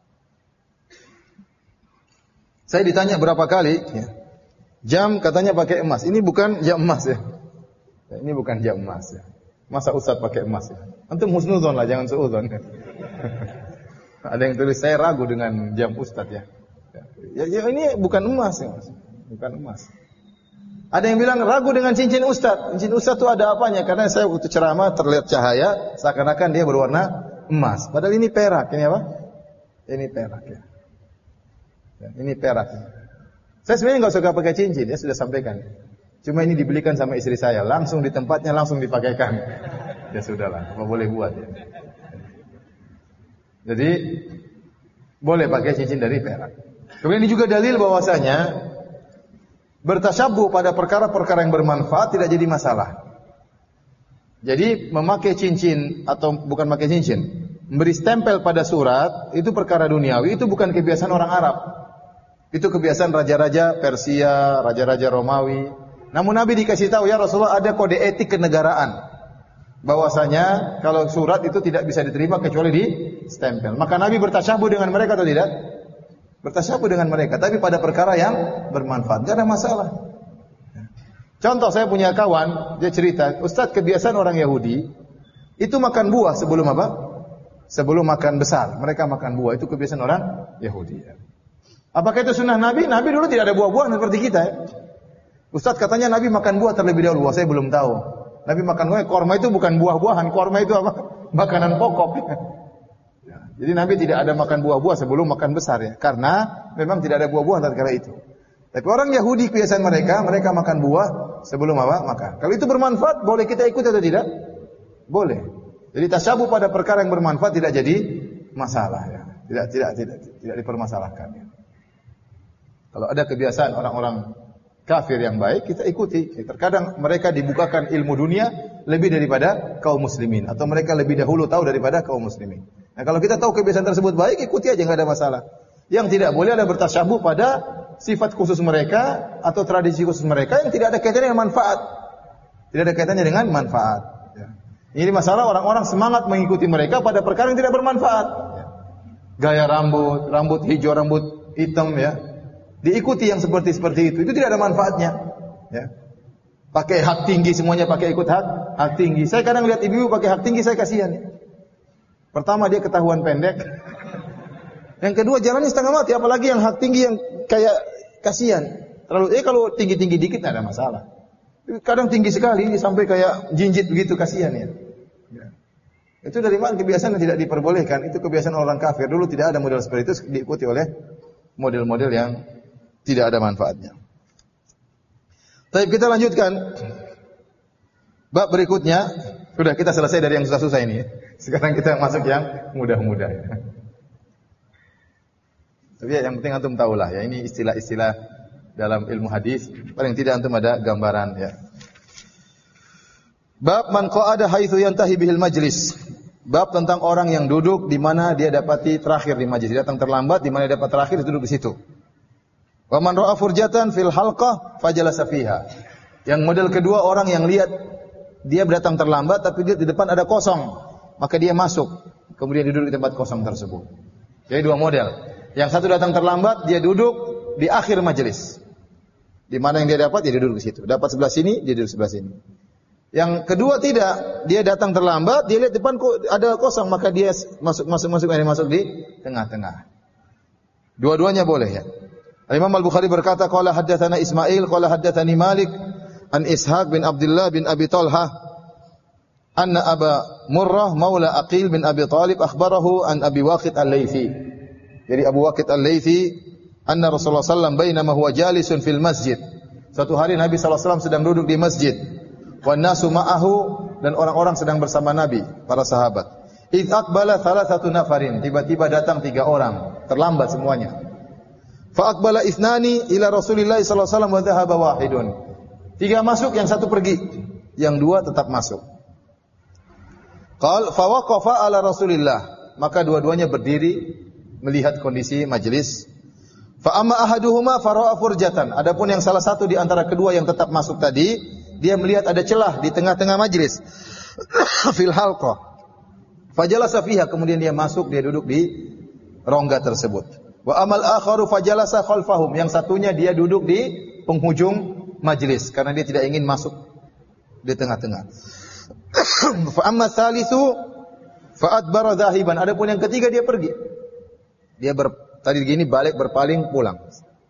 Saya ditanya berapa kali, ya. Jam katanya pakai emas. Ini bukan jam emas ya. Ya, ini bukan jam emas ya. Masa Ustaz pakai emas ya? Antum husnuzon lah, jangan suudzon. Ada yang tulis saya ragu dengan jam Ustaz ya. Ya, ya ini bukan emas ya, Mas. Bukan emas. Ada yang bilang ragu dengan cincin Ustaz. Cincin Ustaz itu ada apanya? Karena saya waktu ceramah terlihat cahaya seakan-akan dia berwarna emas. Padahal ini perak. Ini apa? Ini perak ya. Ya, ini perak. Saya sebenarnya enggak suka pakai cincin, ya sudah sampaikan. Cuma ini dibelikan sama istri saya, langsung di tempatnya langsung dipakaikan. Ya sudahlah, apa boleh buat ya. Jadi boleh pakai cincin dari perak. Kemudian ini juga dalil bahwasanya bertasyabuh pada perkara-perkara yang bermanfaat tidak jadi masalah. Jadi memakai cincin atau bukan memakai cincin, memberi stempel pada surat itu perkara duniawi, itu bukan kebiasaan orang Arab. Itu kebiasaan raja-raja Persia, raja-raja Romawi. Namun Nabi dikasih tahu, ya Rasulullah, ada kode etik kenegaraan bahwasanya kalau surat itu tidak bisa diterima kecuali di stempel. Maka Nabi bertasyabuh dengan mereka atau tidak? Bertasyabuh dengan mereka, tapi pada perkara yang bermanfaat, tidak ada masalah. Contoh, saya punya kawan, dia cerita, Ustaz, kebiasaan orang Yahudi itu makan buah sebelum apa? sebelum makan besar. Mereka makan buah. Itu kebiasaan orang Yahudi. Apakah itu sunnah Nabi? Nabi dulu tidak ada buah-buahan seperti kita. Ya. Ustaz katanya Nabi makan buah terlebih dahulu. Saya belum tahu. Nabi makan buah. Korma itu bukan buah-buahan. Korma itu apa? Makanan pokok. Ya. Jadi Nabi tidak ada makan buah-buah sebelum makan besar. Ya. Karena memang tidak ada buah-buahan tatkala itu. Tapi orang Yahudi kebiasaan mereka, mereka makan buah sebelum apa? Makan. Kalau itu bermanfaat, boleh kita ikut atau tidak? Boleh. Jadi tasyabuh pada perkara yang bermanfaat tidak jadi masalah. Ya. Tidak, tidak, tidak, tidak dipermasalahkan. Ya. Kalau ada kebiasaan orang-orang kafir yang baik, kita ikuti. Terkadang mereka dibukakan ilmu dunia lebih daripada kaum muslimin. Atau mereka lebih dahulu tahu daripada kaum muslimin. Nah kalau kita tahu kebiasaan tersebut baik, ikuti aja, nggak ada masalah. Yang tidak boleh ada bertasyabuh pada sifat khusus mereka atau tradisi khusus mereka yang tidak ada kaitannya dengan manfaat. Tidak ada kaitannya dengan manfaat. Ya. Ini masalah orang-orang semangat mengikuti mereka pada perkara yang tidak bermanfaat. Ya. Gaya rambut, rambut hijau, rambut hitam, ya. Diikuti yang seperti seperti itu, itu tidak ada manfaatnya. Ya. Pakai hak tinggi semuanya pakai ikut hak hak tinggi. Saya kadang lihat ibu-ibu pakai hak tinggi, saya kasihan. Ya. Pertama dia ketahuan pendek. Yang kedua jalannya setengah mati, apalagi yang hak tinggi yang kayak kasihan. Terlalu eh kalau tinggi-tinggi dikit tidak ada masalah. Kadang tinggi sekali sampai kayak jinjit begitu, kasihan ya. Ya. Itu dari mana kebiasaan yang tidak diperbolehkan? Itu kebiasaan orang kafir. Dulu tidak ada model seperti itu, diikuti oleh model-model yang tidak ada manfaatnya. Baik, kita lanjutkan. Bab berikutnya, sudah kita selesai dari yang susah-susah ini. Sekarang kita masuk yang mudah-mudah. Tapi yang penting antum tahulah ya, ini istilah-istilah dalam ilmu hadis. Paling tidak antum ada gambaran ya. Bab man qa'ada haitsu yantahi bihil majlis. Bab tentang orang yang duduk di mana dia dapati terakhir di majlis. Dia datang terlambat, di mana dia dapat terakhir, duduk di situ. Wa man ra'a furjatan fil halqah fajalasa fiha. Yang model kedua orang yang lihat dia datang terlambat tapi dia di depan ada kosong, maka dia masuk, kemudian duduk di tempat kosong tersebut. Jadi dua model. Yang satu datang terlambat, dia duduk di akhir majelis. Di mana yang dia dapat, dia duduk di situ. Dapat sebelah sini, dia duduk sebelah sini. Yang kedua tidak, dia datang terlambat, dia lihat depan kok ada kosong, maka dia masuk masuk masuk ini masuk di tengah-tengah. Dua-duanya boleh ya. Imam Al-Bukhari berkata, qala haddatsana Ismail, qala haddatsani Malik an Ishaq bin Abdullah bin Abi Talhah anna Aba Murrah maula Aqil bin Abi Talib akhbarahu an Abi Waqid Al-Laitsi. Jadi Abu Waqid Al-Laitsi anna Rasulullah sallallahu alaihi wasallam bainama huwa jalisun fil masjid. Suatu hari Nabi sallallahu alaihi wasallam sedang duduk di masjid. Wan nasu ma'ahu, dan orang-orang sedang bersama Nabi, para sahabat. Idz aqbala thalathatu nafarin, tiba-tiba datang tiga orang, terlambat semuanya. Fa aqbala ithnani ila Rasulillah sallallahu alaihi wasallam wa dhahaba wahidun. Tiga masuk, yang satu pergi, yang dua tetap masuk. Qal fa waqafa ala Rasulillah, maka dua-duanya berdiri melihat kondisi majelis. Fa amma ahaduhuma fara'a furjatan, adapun yang salah satu di antara kedua yang tetap masuk tadi, dia melihat ada celah di tengah-tengah majelis. Fil halqah. Fajalasa fiha, kemudian dia masuk, dia duduk di rongga tersebut. Wa amal akharu fajalasa khalfahum, yang satunya dia duduk di penghujung majelis karena dia tidak ingin masuk di tengah-tengah. Fa amma tsalitsu fa adbara dhahiban, adapun yang ketiga dia pergi. Dia ber, tadi gini balik berpaling pulang.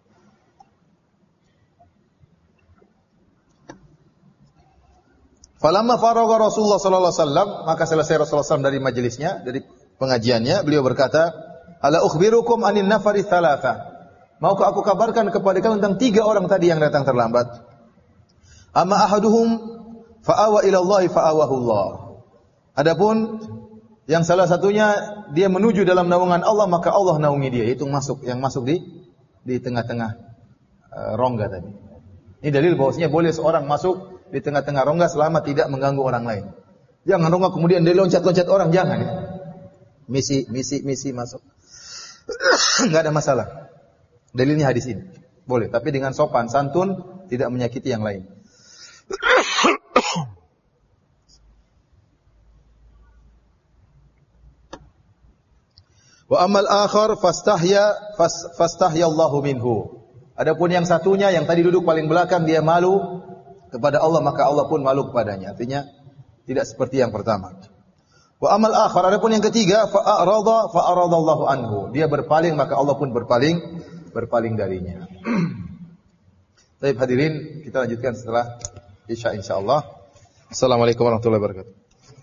Falamma faragha Rasulullah sallallahu alaihi wasallam, maka selesai Rasulullah sallallahu alaihi wasallam dari majelisnya, dari pengajiannya, beliau berkata, "Ala ukhbirukum anin nafari thalatha." Maukah aku kabarkan kepada kalian tentang tiga orang tadi yang datang terlambat? Amma ahaduhum fa'awa ila Allah fa'awahu Allah. Adapun yang salah satunya dia menuju dalam naungan Allah, maka Allah naungi dia. Itu masuk, yang masuk di di tengah-tengah uh, rongga tadi. Ini dalil bahwasanya boleh seorang masuk di tengah-tengah rongga selama tidak mengganggu orang lain. Jangan rongga kemudian dia loncat-loncat orang, jangan ya. Misi, misi, misi masuk. Enggak ada masalah. Dalilnya hadis ini. Boleh, tapi dengan sopan, santun, tidak menyakiti yang lain. Wa amal akhar fastahya fastahya Allahu minhu. Adapun yang satunya yang tadi duduk paling belakang, dia malu kepada Allah, maka Allah pun malu kepadanya. Artinya tidak seperti yang pertama. Wa amal akhar, adapun yang ketiga, fa a'rada fa aradallahu anhu. Dia berpaling maka Allah pun berpaling berpaling darinya. Baik hadirin, kita lanjutkan setelah Isya insyaallah. Assalamualaikum warahmatullahi wabarakatuh.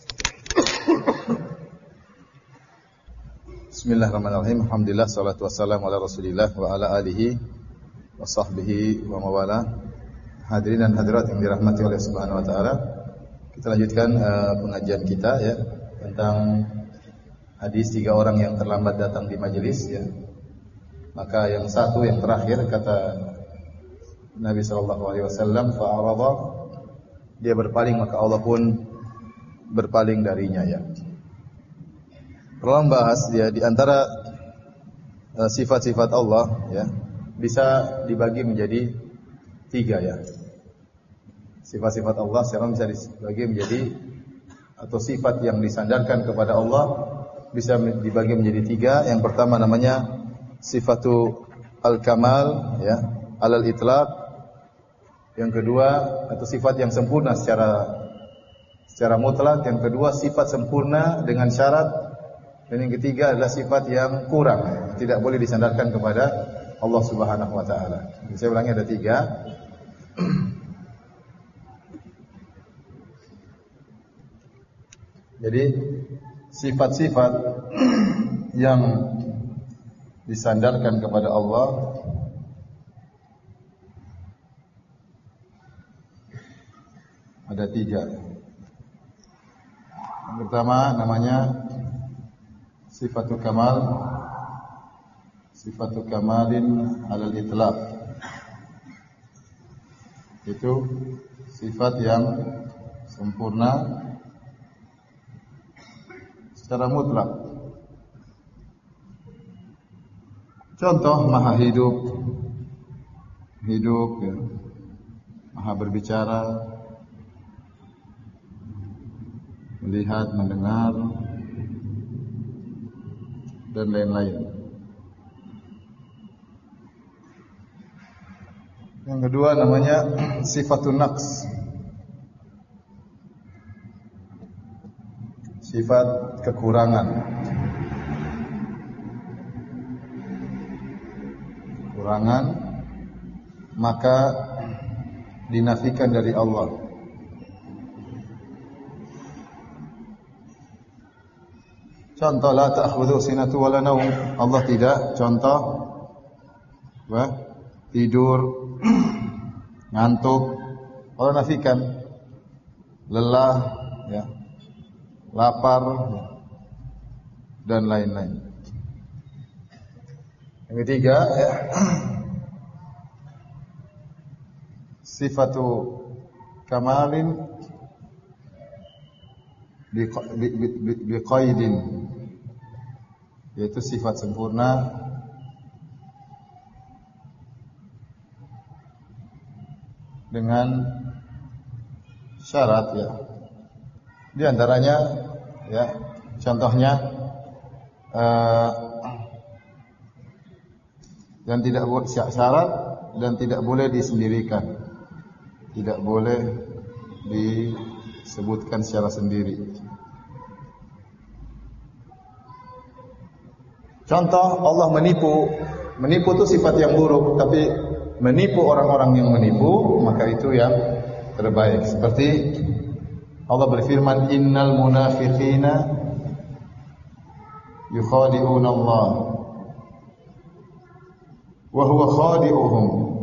Bismillahirrahmanirrahim. Alhamdulillah salatu wassalamu ala Rasulillah wa ala alihi wa sahbihi wa mawala. Hadirin dan hadirat yang dirahmati oleh Subhanahu wa taala. Kita lanjutkan uh, pengajian kita ya tentang hadis tiga orang yang terlambat datang di majelis ya. Maka yang satu yang terakhir kata Nabi sallallahu alaihi wasallam fa arada, dia berpaling maka Allah pun berpaling darinya ya. Perlu membahas ya di antara uh, sifat-sifat Allah ya bisa dibagi menjadi tiga ya. Sifat-sifat Allah sekarang bisa dibagi menjadi atau sifat yang disandarkan kepada Allah bisa dibagi menjadi tiga. Yang pertama namanya sifatu al-kamal ya, alal itlaq. Yang kedua atau sifat yang sempurna secara secara mutlak. Yang kedua sifat sempurna dengan syarat. Dan yang ketiga adalah sifat yang kurang, tidak boleh disandarkan kepada Allah Subhanahu wa taala. Saya ulangi ada tiga. Jadi sifat-sifat yang disandarkan kepada Allah ada tiga. Yang pertama namanya sifatul kamal, sifatul kamalin alal itlaq. Itu sifat yang sempurna secara mutlak. Contoh maha hidup, hidup ya, maha berbicara, melihat, mendengar, dan lain-lain. Yang kedua namanya sifatun naqs, sifat kekurangan. Kekurangan maka dinafikan dari Allah. Contoh la ta'khudhu sinatu wala naum. Allah tidak. Contoh wah, tidur, ngantuk. Allah nafikan. Lelah ya, lapar dan lain-lain. Yang ketiga ya, sifatu kamalin biqaidin, yaitu sifat sempurna dengan syarat ya. Di antaranya ya, contohnya uh, dan tidak boleh syarat dan tidak boleh disendirikan, tidak boleh disebutkan secara sendiri. Contoh Allah menipu, menipu itu sifat yang buruk, tapi menipu orang-orang yang menipu maka itu yang terbaik. Seperti Allah berfirman, innal munafiqina yukhadi'una Allah wa huwa khadi'uhum.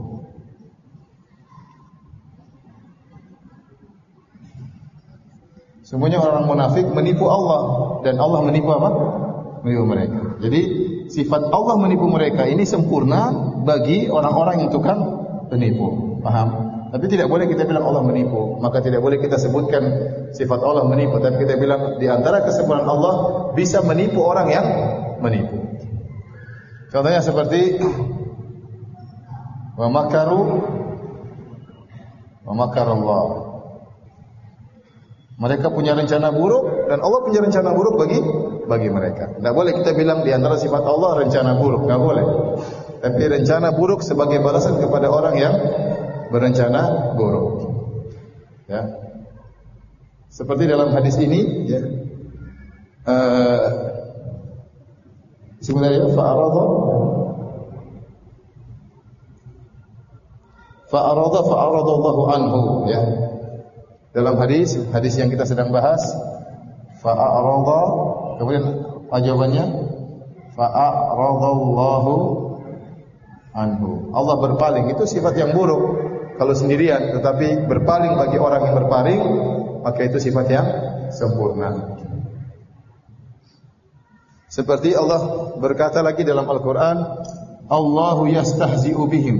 Semuanya orang munafik menipu Allah dan Allah menipu apa? Menipu mereka. Jadi sifat Allah menipu mereka ini sempurna bagi orang-orang yang tukang penipu. Paham? Tapi tidak boleh kita bilang Allah menipu. Maka tidak boleh kita sebutkan sifat Allah menipu. Tapi kita bilang di antara kesempurnaan Allah bisa menipu orang yang menipu. Contohnya seperti wa makaru wa makarallah. Mereka punya rencana buruk dan Allah punya rencana buruk bagi bagi mereka. Tidak boleh kita bilang di antara sifat Allah rencana buruk, tidak boleh. Tapi rencana buruk sebagai balasan kepada orang yang berencana buruk. Ya. Seperti dalam hadis ini, ya. uh, sebenarnya fa'arada fa'arada fa'arada Allahu anhu, ya. Dalam hadis hadis yang kita sedang bahas, fa'arada, kemudian apa jawabannya? Fa'aradallahu anhu. Allah berpaling, itu sifat yang buruk kalau sendirian, tetapi berpaling bagi orang yang berpaling, maka itu sifat yang sempurna. Seperti Allah berkata lagi dalam Al-Quran, Allahu yastahzi'u bihim.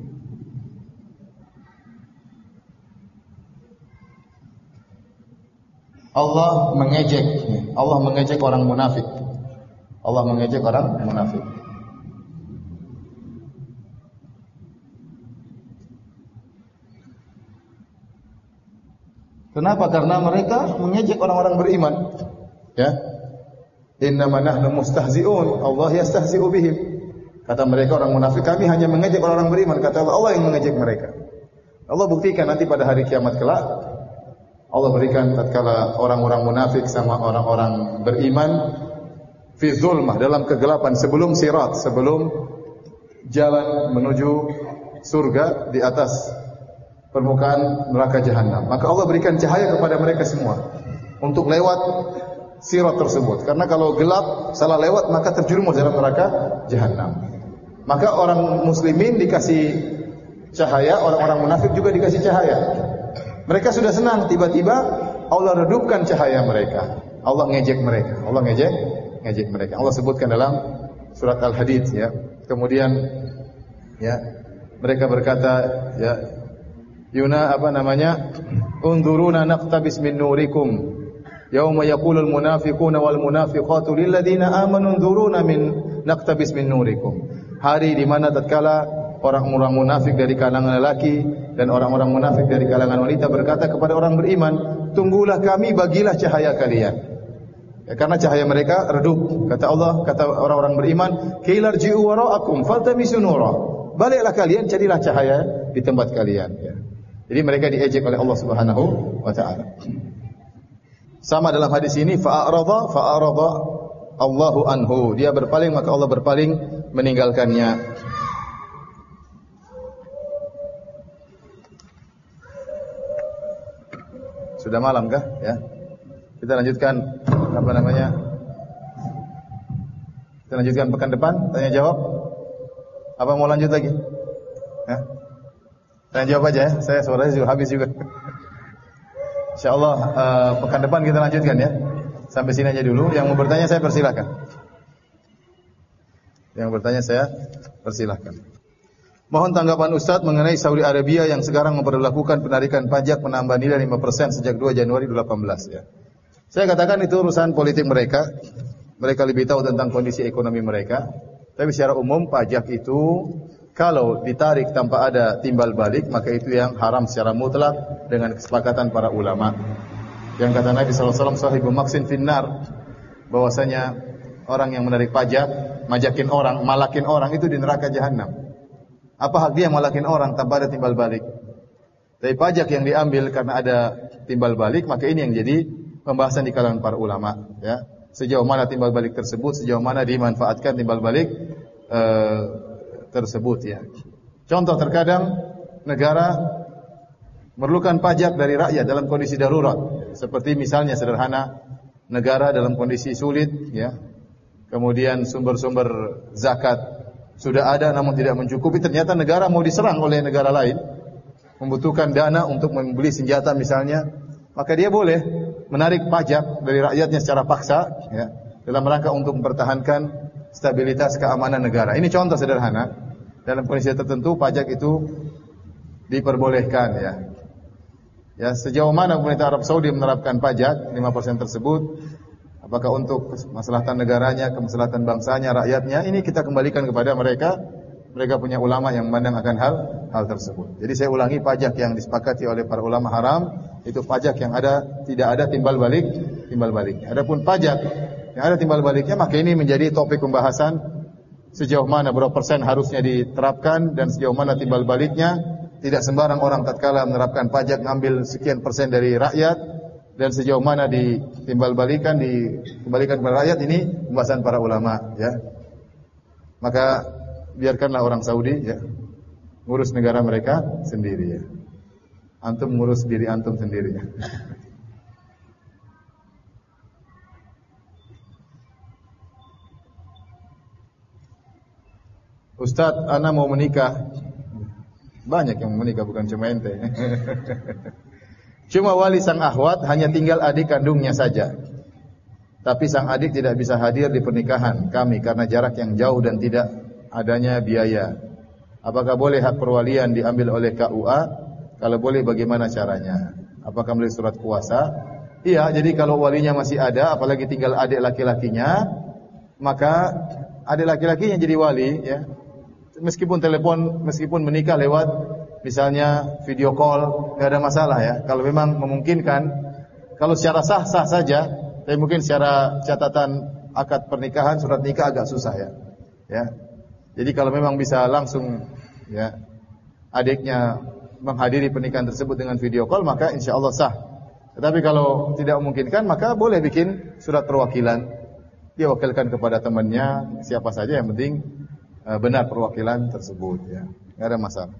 Allah mengejek, Allah mengejek orang munafik. Allah mengejek orang munafik. Kenapa? Karena mereka mengejek orang-orang beriman. Ya. Innama nahnu mustahzi'un, Allah yastahzi'u bihim. Kata mereka orang munafik, kami hanya mengejek orang-orang beriman. Kata Allah, Allah yang mengejek mereka. Allah buktikan nanti pada hari kiamat kelak. Allah berikan tatkala orang-orang munafik sama orang-orang beriman fi zulmah, dalam kegelapan sebelum sirat, sebelum jalan menuju surga di atas permukaan neraka jahanam. Maka Allah berikan cahaya kepada mereka semua untuk lewat sirat tersebut. Karena kalau gelap, salah lewat, maka terjerumus dalam neraka jahanam. Maka orang muslimin dikasih cahaya, orang-orang munafik juga dikasih cahaya. Mereka sudah senang, tiba-tiba Allah redupkan cahaya mereka. Allah ngejek mereka. Allah ngejek, ngejek mereka. Allah sebutkan dalam surat Al-Hadid, ya. Kemudian ya, mereka berkata, ya, Yuna apa namanya? Unzuruna naqtabis min nurikum. Yauma yaqulul munafiquna wal munafiqatu lil ladzina amanu unzuruna min naqtabis min nurikum. Hari di mana tatkala orang-orang munafik dari kalangan lelaki dan orang-orang munafik dari kalangan wanita berkata kepada orang beriman, tunggulah kami, bagilah cahaya kalian. Ya, karena cahaya mereka redup. Kata Allah, kata orang-orang beriman, "Kilarji'u wara'akum faltamisu nura." Baliklah kalian, carilah cahaya di tempat kalian. Ya. Jadi mereka diejek oleh Allah Subhanahu wa taala. Sama dalam hadis ini, fa'arada fa'arada Allahu anhu. Dia berpaling, maka Allah berpaling meninggalkannya. Sudah malam kah? Ya. Kita lanjutkan apa namanya? Kita lanjutkan pekan depan, tanya jawab. Apa mau lanjut lagi? Ya. Tanya jawab aja ya. Saya suaranya juga habis juga. Insyaallah uh, pekan depan kita lanjutkan ya. Sampai sini aja dulu. Yang mau bertanya saya persilakan. Yang bertanya saya persilakan. Mohon tanggapan Ustaz mengenai Saudi Arabia yang sekarang memperlakukan penarikan pajak penambah nilai lima persen sejak dua Januari dua ribu delapan belas ya. Saya katakan itu urusan politik mereka. Mereka lebih tahu tentang kondisi ekonomi mereka. Tapi secara umum pajak itu kalau ditarik tanpa ada timbal balik, maka itu yang haram secara mutlak dengan kesepakatan para ulama. Yang kata Nabi sallallahu alaihi wasallam, sahibu maksin finnar, bahwasanya orang yang menarik pajak, majakin orang, malakin orang itu di neraka jahanam. Apa hak dia malakin orang tanpa ada timbal balik? Tapi pajak yang diambil karena ada timbal balik, maka ini yang jadi pembahasan di kalangan para ulama. Ya, sejauh mana timbal balik tersebut, sejauh mana dimanfaatkan timbal balik uh, tersebut. Ya. Contoh, terkadang negara memerlukan pajak dari rakyat dalam kondisi darurat. Seperti misalnya sederhana, negara dalam kondisi sulit, ya. Kemudian sumber-sumber zakat sudah ada namun tidak mencukupi, ternyata negara mau diserang oleh negara lain, membutuhkan dana untuk membeli senjata misalnya, maka dia boleh menarik pajak dari rakyatnya secara paksa, ya, dalam rangka untuk mempertahankan stabilitas keamanan negara. Ini contoh sederhana. Dalam kondisi tertentu pajak itu diperbolehkan, ya. Ya, sejauh mana pemerintah Arab Saudi menerapkan pajak lima persen tersebut, apakah untuk kemaslahatan negaranya, kemaslahatan bangsanya, rakyatnya, ini kita kembalikan kepada mereka. Mereka punya ulama yang memandang akan hal hal tersebut. Jadi saya ulangi, pajak yang disepakati oleh para ulama haram, itu pajak yang ada tidak ada timbal balik, timbal balik. Adapun pajak yang ada timbal baliknya, maka ini menjadi topik pembahasan sejauh mana berapa persen harusnya diterapkan dan sejauh mana timbal baliknya. Tidak sembarang orang tatkala menerapkan pajak ngambil sekian persen dari rakyat dan sejauh mana ditimbal-balikan, dikembalikan kepada rakyat, ini pembahasan para ulama, ya. Maka biarkanlah orang Saudi, ya, ngurus negara mereka sendiri, ya. Antum ngurus diri antum sendiri, ya. Ustadz, ana mau menikah. Banyak yang mau menikah, bukan cuma ente. Cuma wali sang akhwat hanya tinggal adik kandungnya saja. Tapi sang adik tidak bisa hadir di pernikahan kami karena jarak yang jauh dan tidak adanya biaya. Apakah boleh hak perwalian diambil oleh K U A? Kalau boleh, bagaimana caranya? Apakah melalui surat kuasa? Iya, jadi kalau walinya masih ada, apalagi tinggal adik laki-lakinya, maka adik laki-lakinya jadi wali, ya. Meskipun telepon, meskipun menikah lewat misalnya video call, enggak ada masalah, ya. Kalau memang memungkinkan, kalau secara sah sah saja, tapi mungkin secara catatan akad pernikahan, surat nikah agak susah, ya. Ya. Jadi kalau memang bisa langsung, ya, adiknya menghadiri pernikahan tersebut dengan video call, maka insya Allah sah. Tetapi kalau tidak memungkinkan, maka boleh bikin surat perwakilan. Dia wakilkan kepada temannya, siapa saja, yang penting benar perwakilan tersebut, ya. Enggak ada masalah.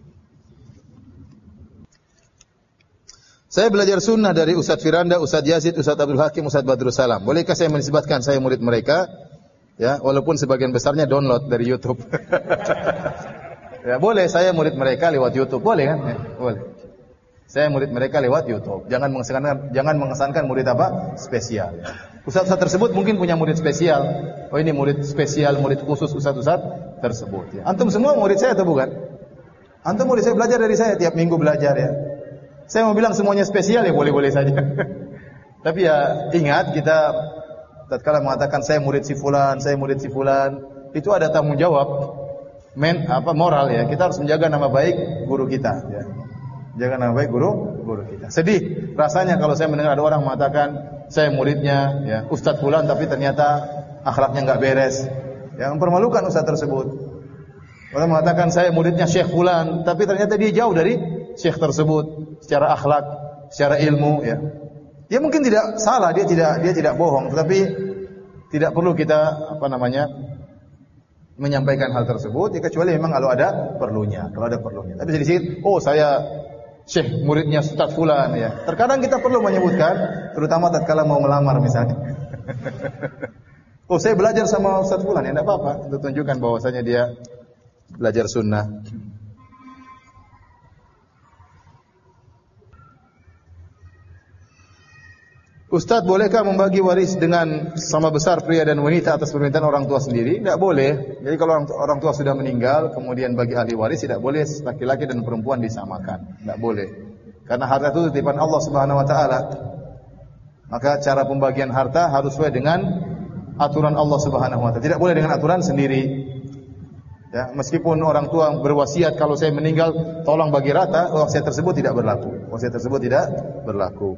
Saya belajar sunnah dari Ustadz Firanda, Ustadz Yazid, Ustadz Abdul Hakim, Ustadz Badrus Salam. Bolehkah saya menisbatkan saya murid mereka? Ya, walaupun sebagian besarnya download dari YouTube. Ya, boleh saya murid mereka lewat YouTube, boleh kan? Ya, boleh. Saya murid mereka lewat YouTube. Jangan mengesankan jangan mengesankan murid apa? Spesial, ya. Ustaz-ustaz tersebut mungkin punya murid spesial. Oh, ini murid spesial, murid khusus ustaz-ustaz tersebut, ya. Antum semua murid saya atau bukan? Antum murid saya, belajar dari saya, tiap minggu belajar, ya. Saya mau bilang semuanya spesial, ya boleh-boleh saja. Tapi ya ingat, kita tatkala mengatakan saya murid si fulan, saya murid si fulan, itu ada tanggung jawab men apa moral, ya. Kita harus menjaga nama baik guru kita, ya. Jaga nama baik guru guru kita. Sedih rasanya kalau saya mendengar ada orang mengatakan saya muridnya, ya, Ustadz fulan, tapi ternyata akhlaknya enggak beres. Yang mempermalukan ustadz tersebut. Orang mengatakan saya muridnya Syekh fulan, tapi ternyata dia jauh dari syekh tersebut secara akhlak, secara ilmu, ya. Dia mungkin tidak salah, dia tidak dia tidak bohong, tetapi tidak perlu kita apa namanya menyampaikan hal tersebut, ya, kecuali memang kalau ada perlunya, kalau ada perlunya. Tapi sedikit, oh saya Syekh muridnya Ustadz fulan, ya. Terkadang kita perlu menyebutkan, terutama tatkala mau melamar misalnya. Oh, saya belajar sama Ustadz fulan, ya, enggak apa-apa, untuk tunjukkan bahwasanya dia belajar sunnah. Ustadz, bolehkah membagi waris dengan sama besar pria dan wanita atas permintaan orang tua sendiri? Tidak boleh. Jadi kalau orang, orang tua sudah meninggal, kemudian bagi ahli waris, tidak boleh laki-laki dan perempuan disamakan. Tidak boleh. Karena harta itu titipan Allah Subhanahu Wa Taala. Maka cara pembagian harta harus sesuai dengan aturan Allah Subhanahu Wa Taala. Tidak boleh dengan aturan sendiri. Ya, meskipun orang tua berwasiat kalau saya meninggal, tolong bagi rata, wasiat tersebut tidak berlaku. Wasiat tersebut tidak berlaku.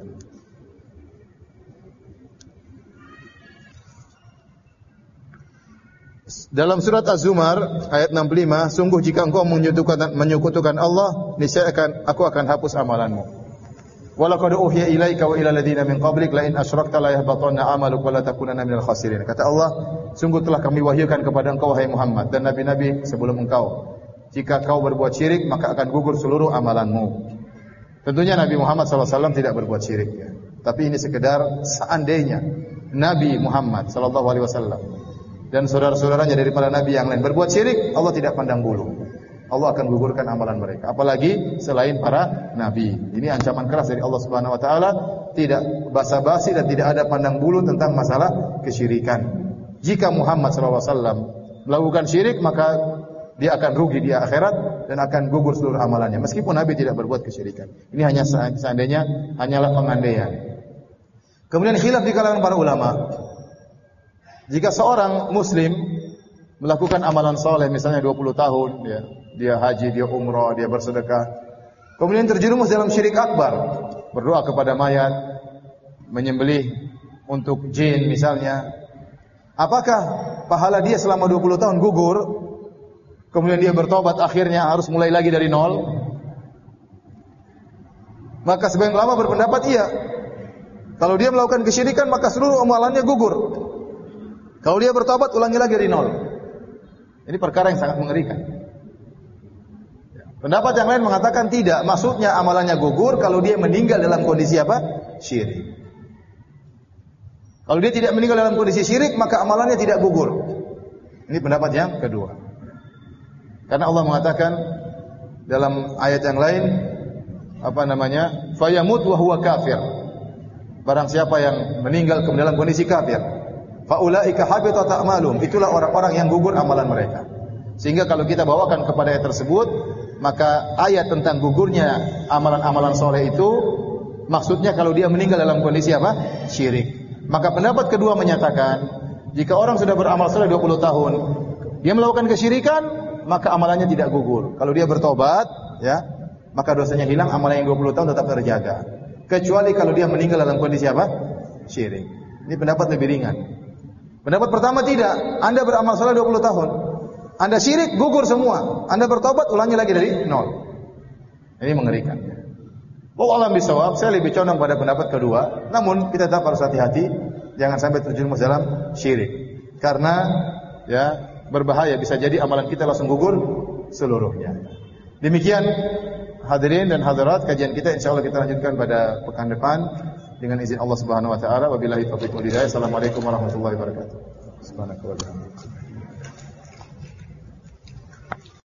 Dalam surat Az-Zumar ayat enam puluh lima, sungguh jika engkau menyekutukan menyekutukan Allah, niscaya akan aku akan hapus amalanmu. Wa laqad uhiya ilaika wa ila alladziina min qablik la in asyrakta la yahbatanna 'amaluk wa la takunanna minal khasirin. Kata Allah, sungguh telah kami wahyukan kepada engkau wahai Muhammad dan nabi-nabi sebelum engkau, jika kau berbuat syirik maka akan gugur seluruh amalanmu. Tentunya Nabi Muhammad sallallahu alaihi wasallam tidak berbuat syirik, ya. Tapi ini sekedar seandainya Nabi Muhammad sallallahu alaihi wasallam dan saudara-saudaranya dari para nabi yang lain berbuat syirik, Allah tidak pandang bulu. Allah akan gugurkan amalan mereka. Apalagi selain para nabi. Ini ancaman keras dari Allah Subhanahu Wa Taala. Tidak basa-basi dan tidak ada pandang bulu tentang masalah kesyirikan. Jika Muhammad sallallahu alaihi wasallam melakukan syirik, maka dia akan rugi di akhirat dan akan gugur seluruh amalannya. Meskipun Nabi tidak berbuat kesyirikan. Ini hanya seandainya, hanyalah pengandaian. Kemudian khilaf di kalangan para ulama. Jika seorang muslim melakukan amalan soleh, misalnya dua puluh tahun, ya, dia haji, dia umrah, dia bersedekah, kemudian terjerumus dalam syirik akbar, berdoa kepada mayat, menyembelih untuk jin misalnya, apakah pahala dia selama dua puluh tahun gugur, kemudian dia bertobat akhirnya harus mulai lagi dari nol? Maka sebagian ulama berpendapat iya. Kalau dia melakukan kesyirikan, maka seluruh amalannya gugur. Kalau dia bertobat, ulangi lagi dari nol. Ini perkara yang sangat mengerikan. Pendapat yang lain mengatakan tidak. Maksudnya amalannya gugur kalau dia meninggal dalam kondisi apa? Syirik. Kalau dia tidak meninggal dalam kondisi syirik, maka amalannya tidak gugur. Ini pendapat yang kedua. Karena Allah mengatakan dalam ayat yang lain, apa namanya? Fayamut wa huwa kafir. Barang siapa yang meninggal ke dalam kondisi kafir, faulaika habitat a'malum. Itulah orang-orang yang gugur amalan mereka. Sehingga kalau kita bawakan kepada ayat tersebut, maka ayat tentang gugurnya amalan-amalan soleh itu maksudnya kalau dia meninggal dalam kondisi apa? Syirik. Maka pendapat kedua menyatakan, jika orang sudah beramal soleh dua puluh tahun, dia melakukan kesyirikan, maka amalannya tidak gugur. Kalau dia bertobat, ya, maka dosanya hilang, amalan yang dua puluh tahun tetap terjaga. Kecuali kalau dia meninggal dalam kondisi apa? Syirik. Ini pendapat lebih ringan. Pendapat pertama tidak. Anda beramal soleh dua puluh tahun, Anda syirik, gugur semua. Anda bertobat, ulangi lagi dari nol. Ini mengerikan. Wallahu bisawab, saya lebih condong pada pendapat kedua. Namun kita tetap harus hati-hati, jangan sampai terjerumus dalam syirik. Karena ya berbahaya, bisa jadi amalan kita langsung gugur seluruhnya. Demikian hadirin dan hadirat, kajian kita insyaallah kita lanjutkan pada pekan depan dengan izin Allah Subhanahu wa taala. Wabillahi taufiq wal hidayah. Assalamualaikum warahmatullahi wabarakatuh. Subhanakallahumma wa bihamdika.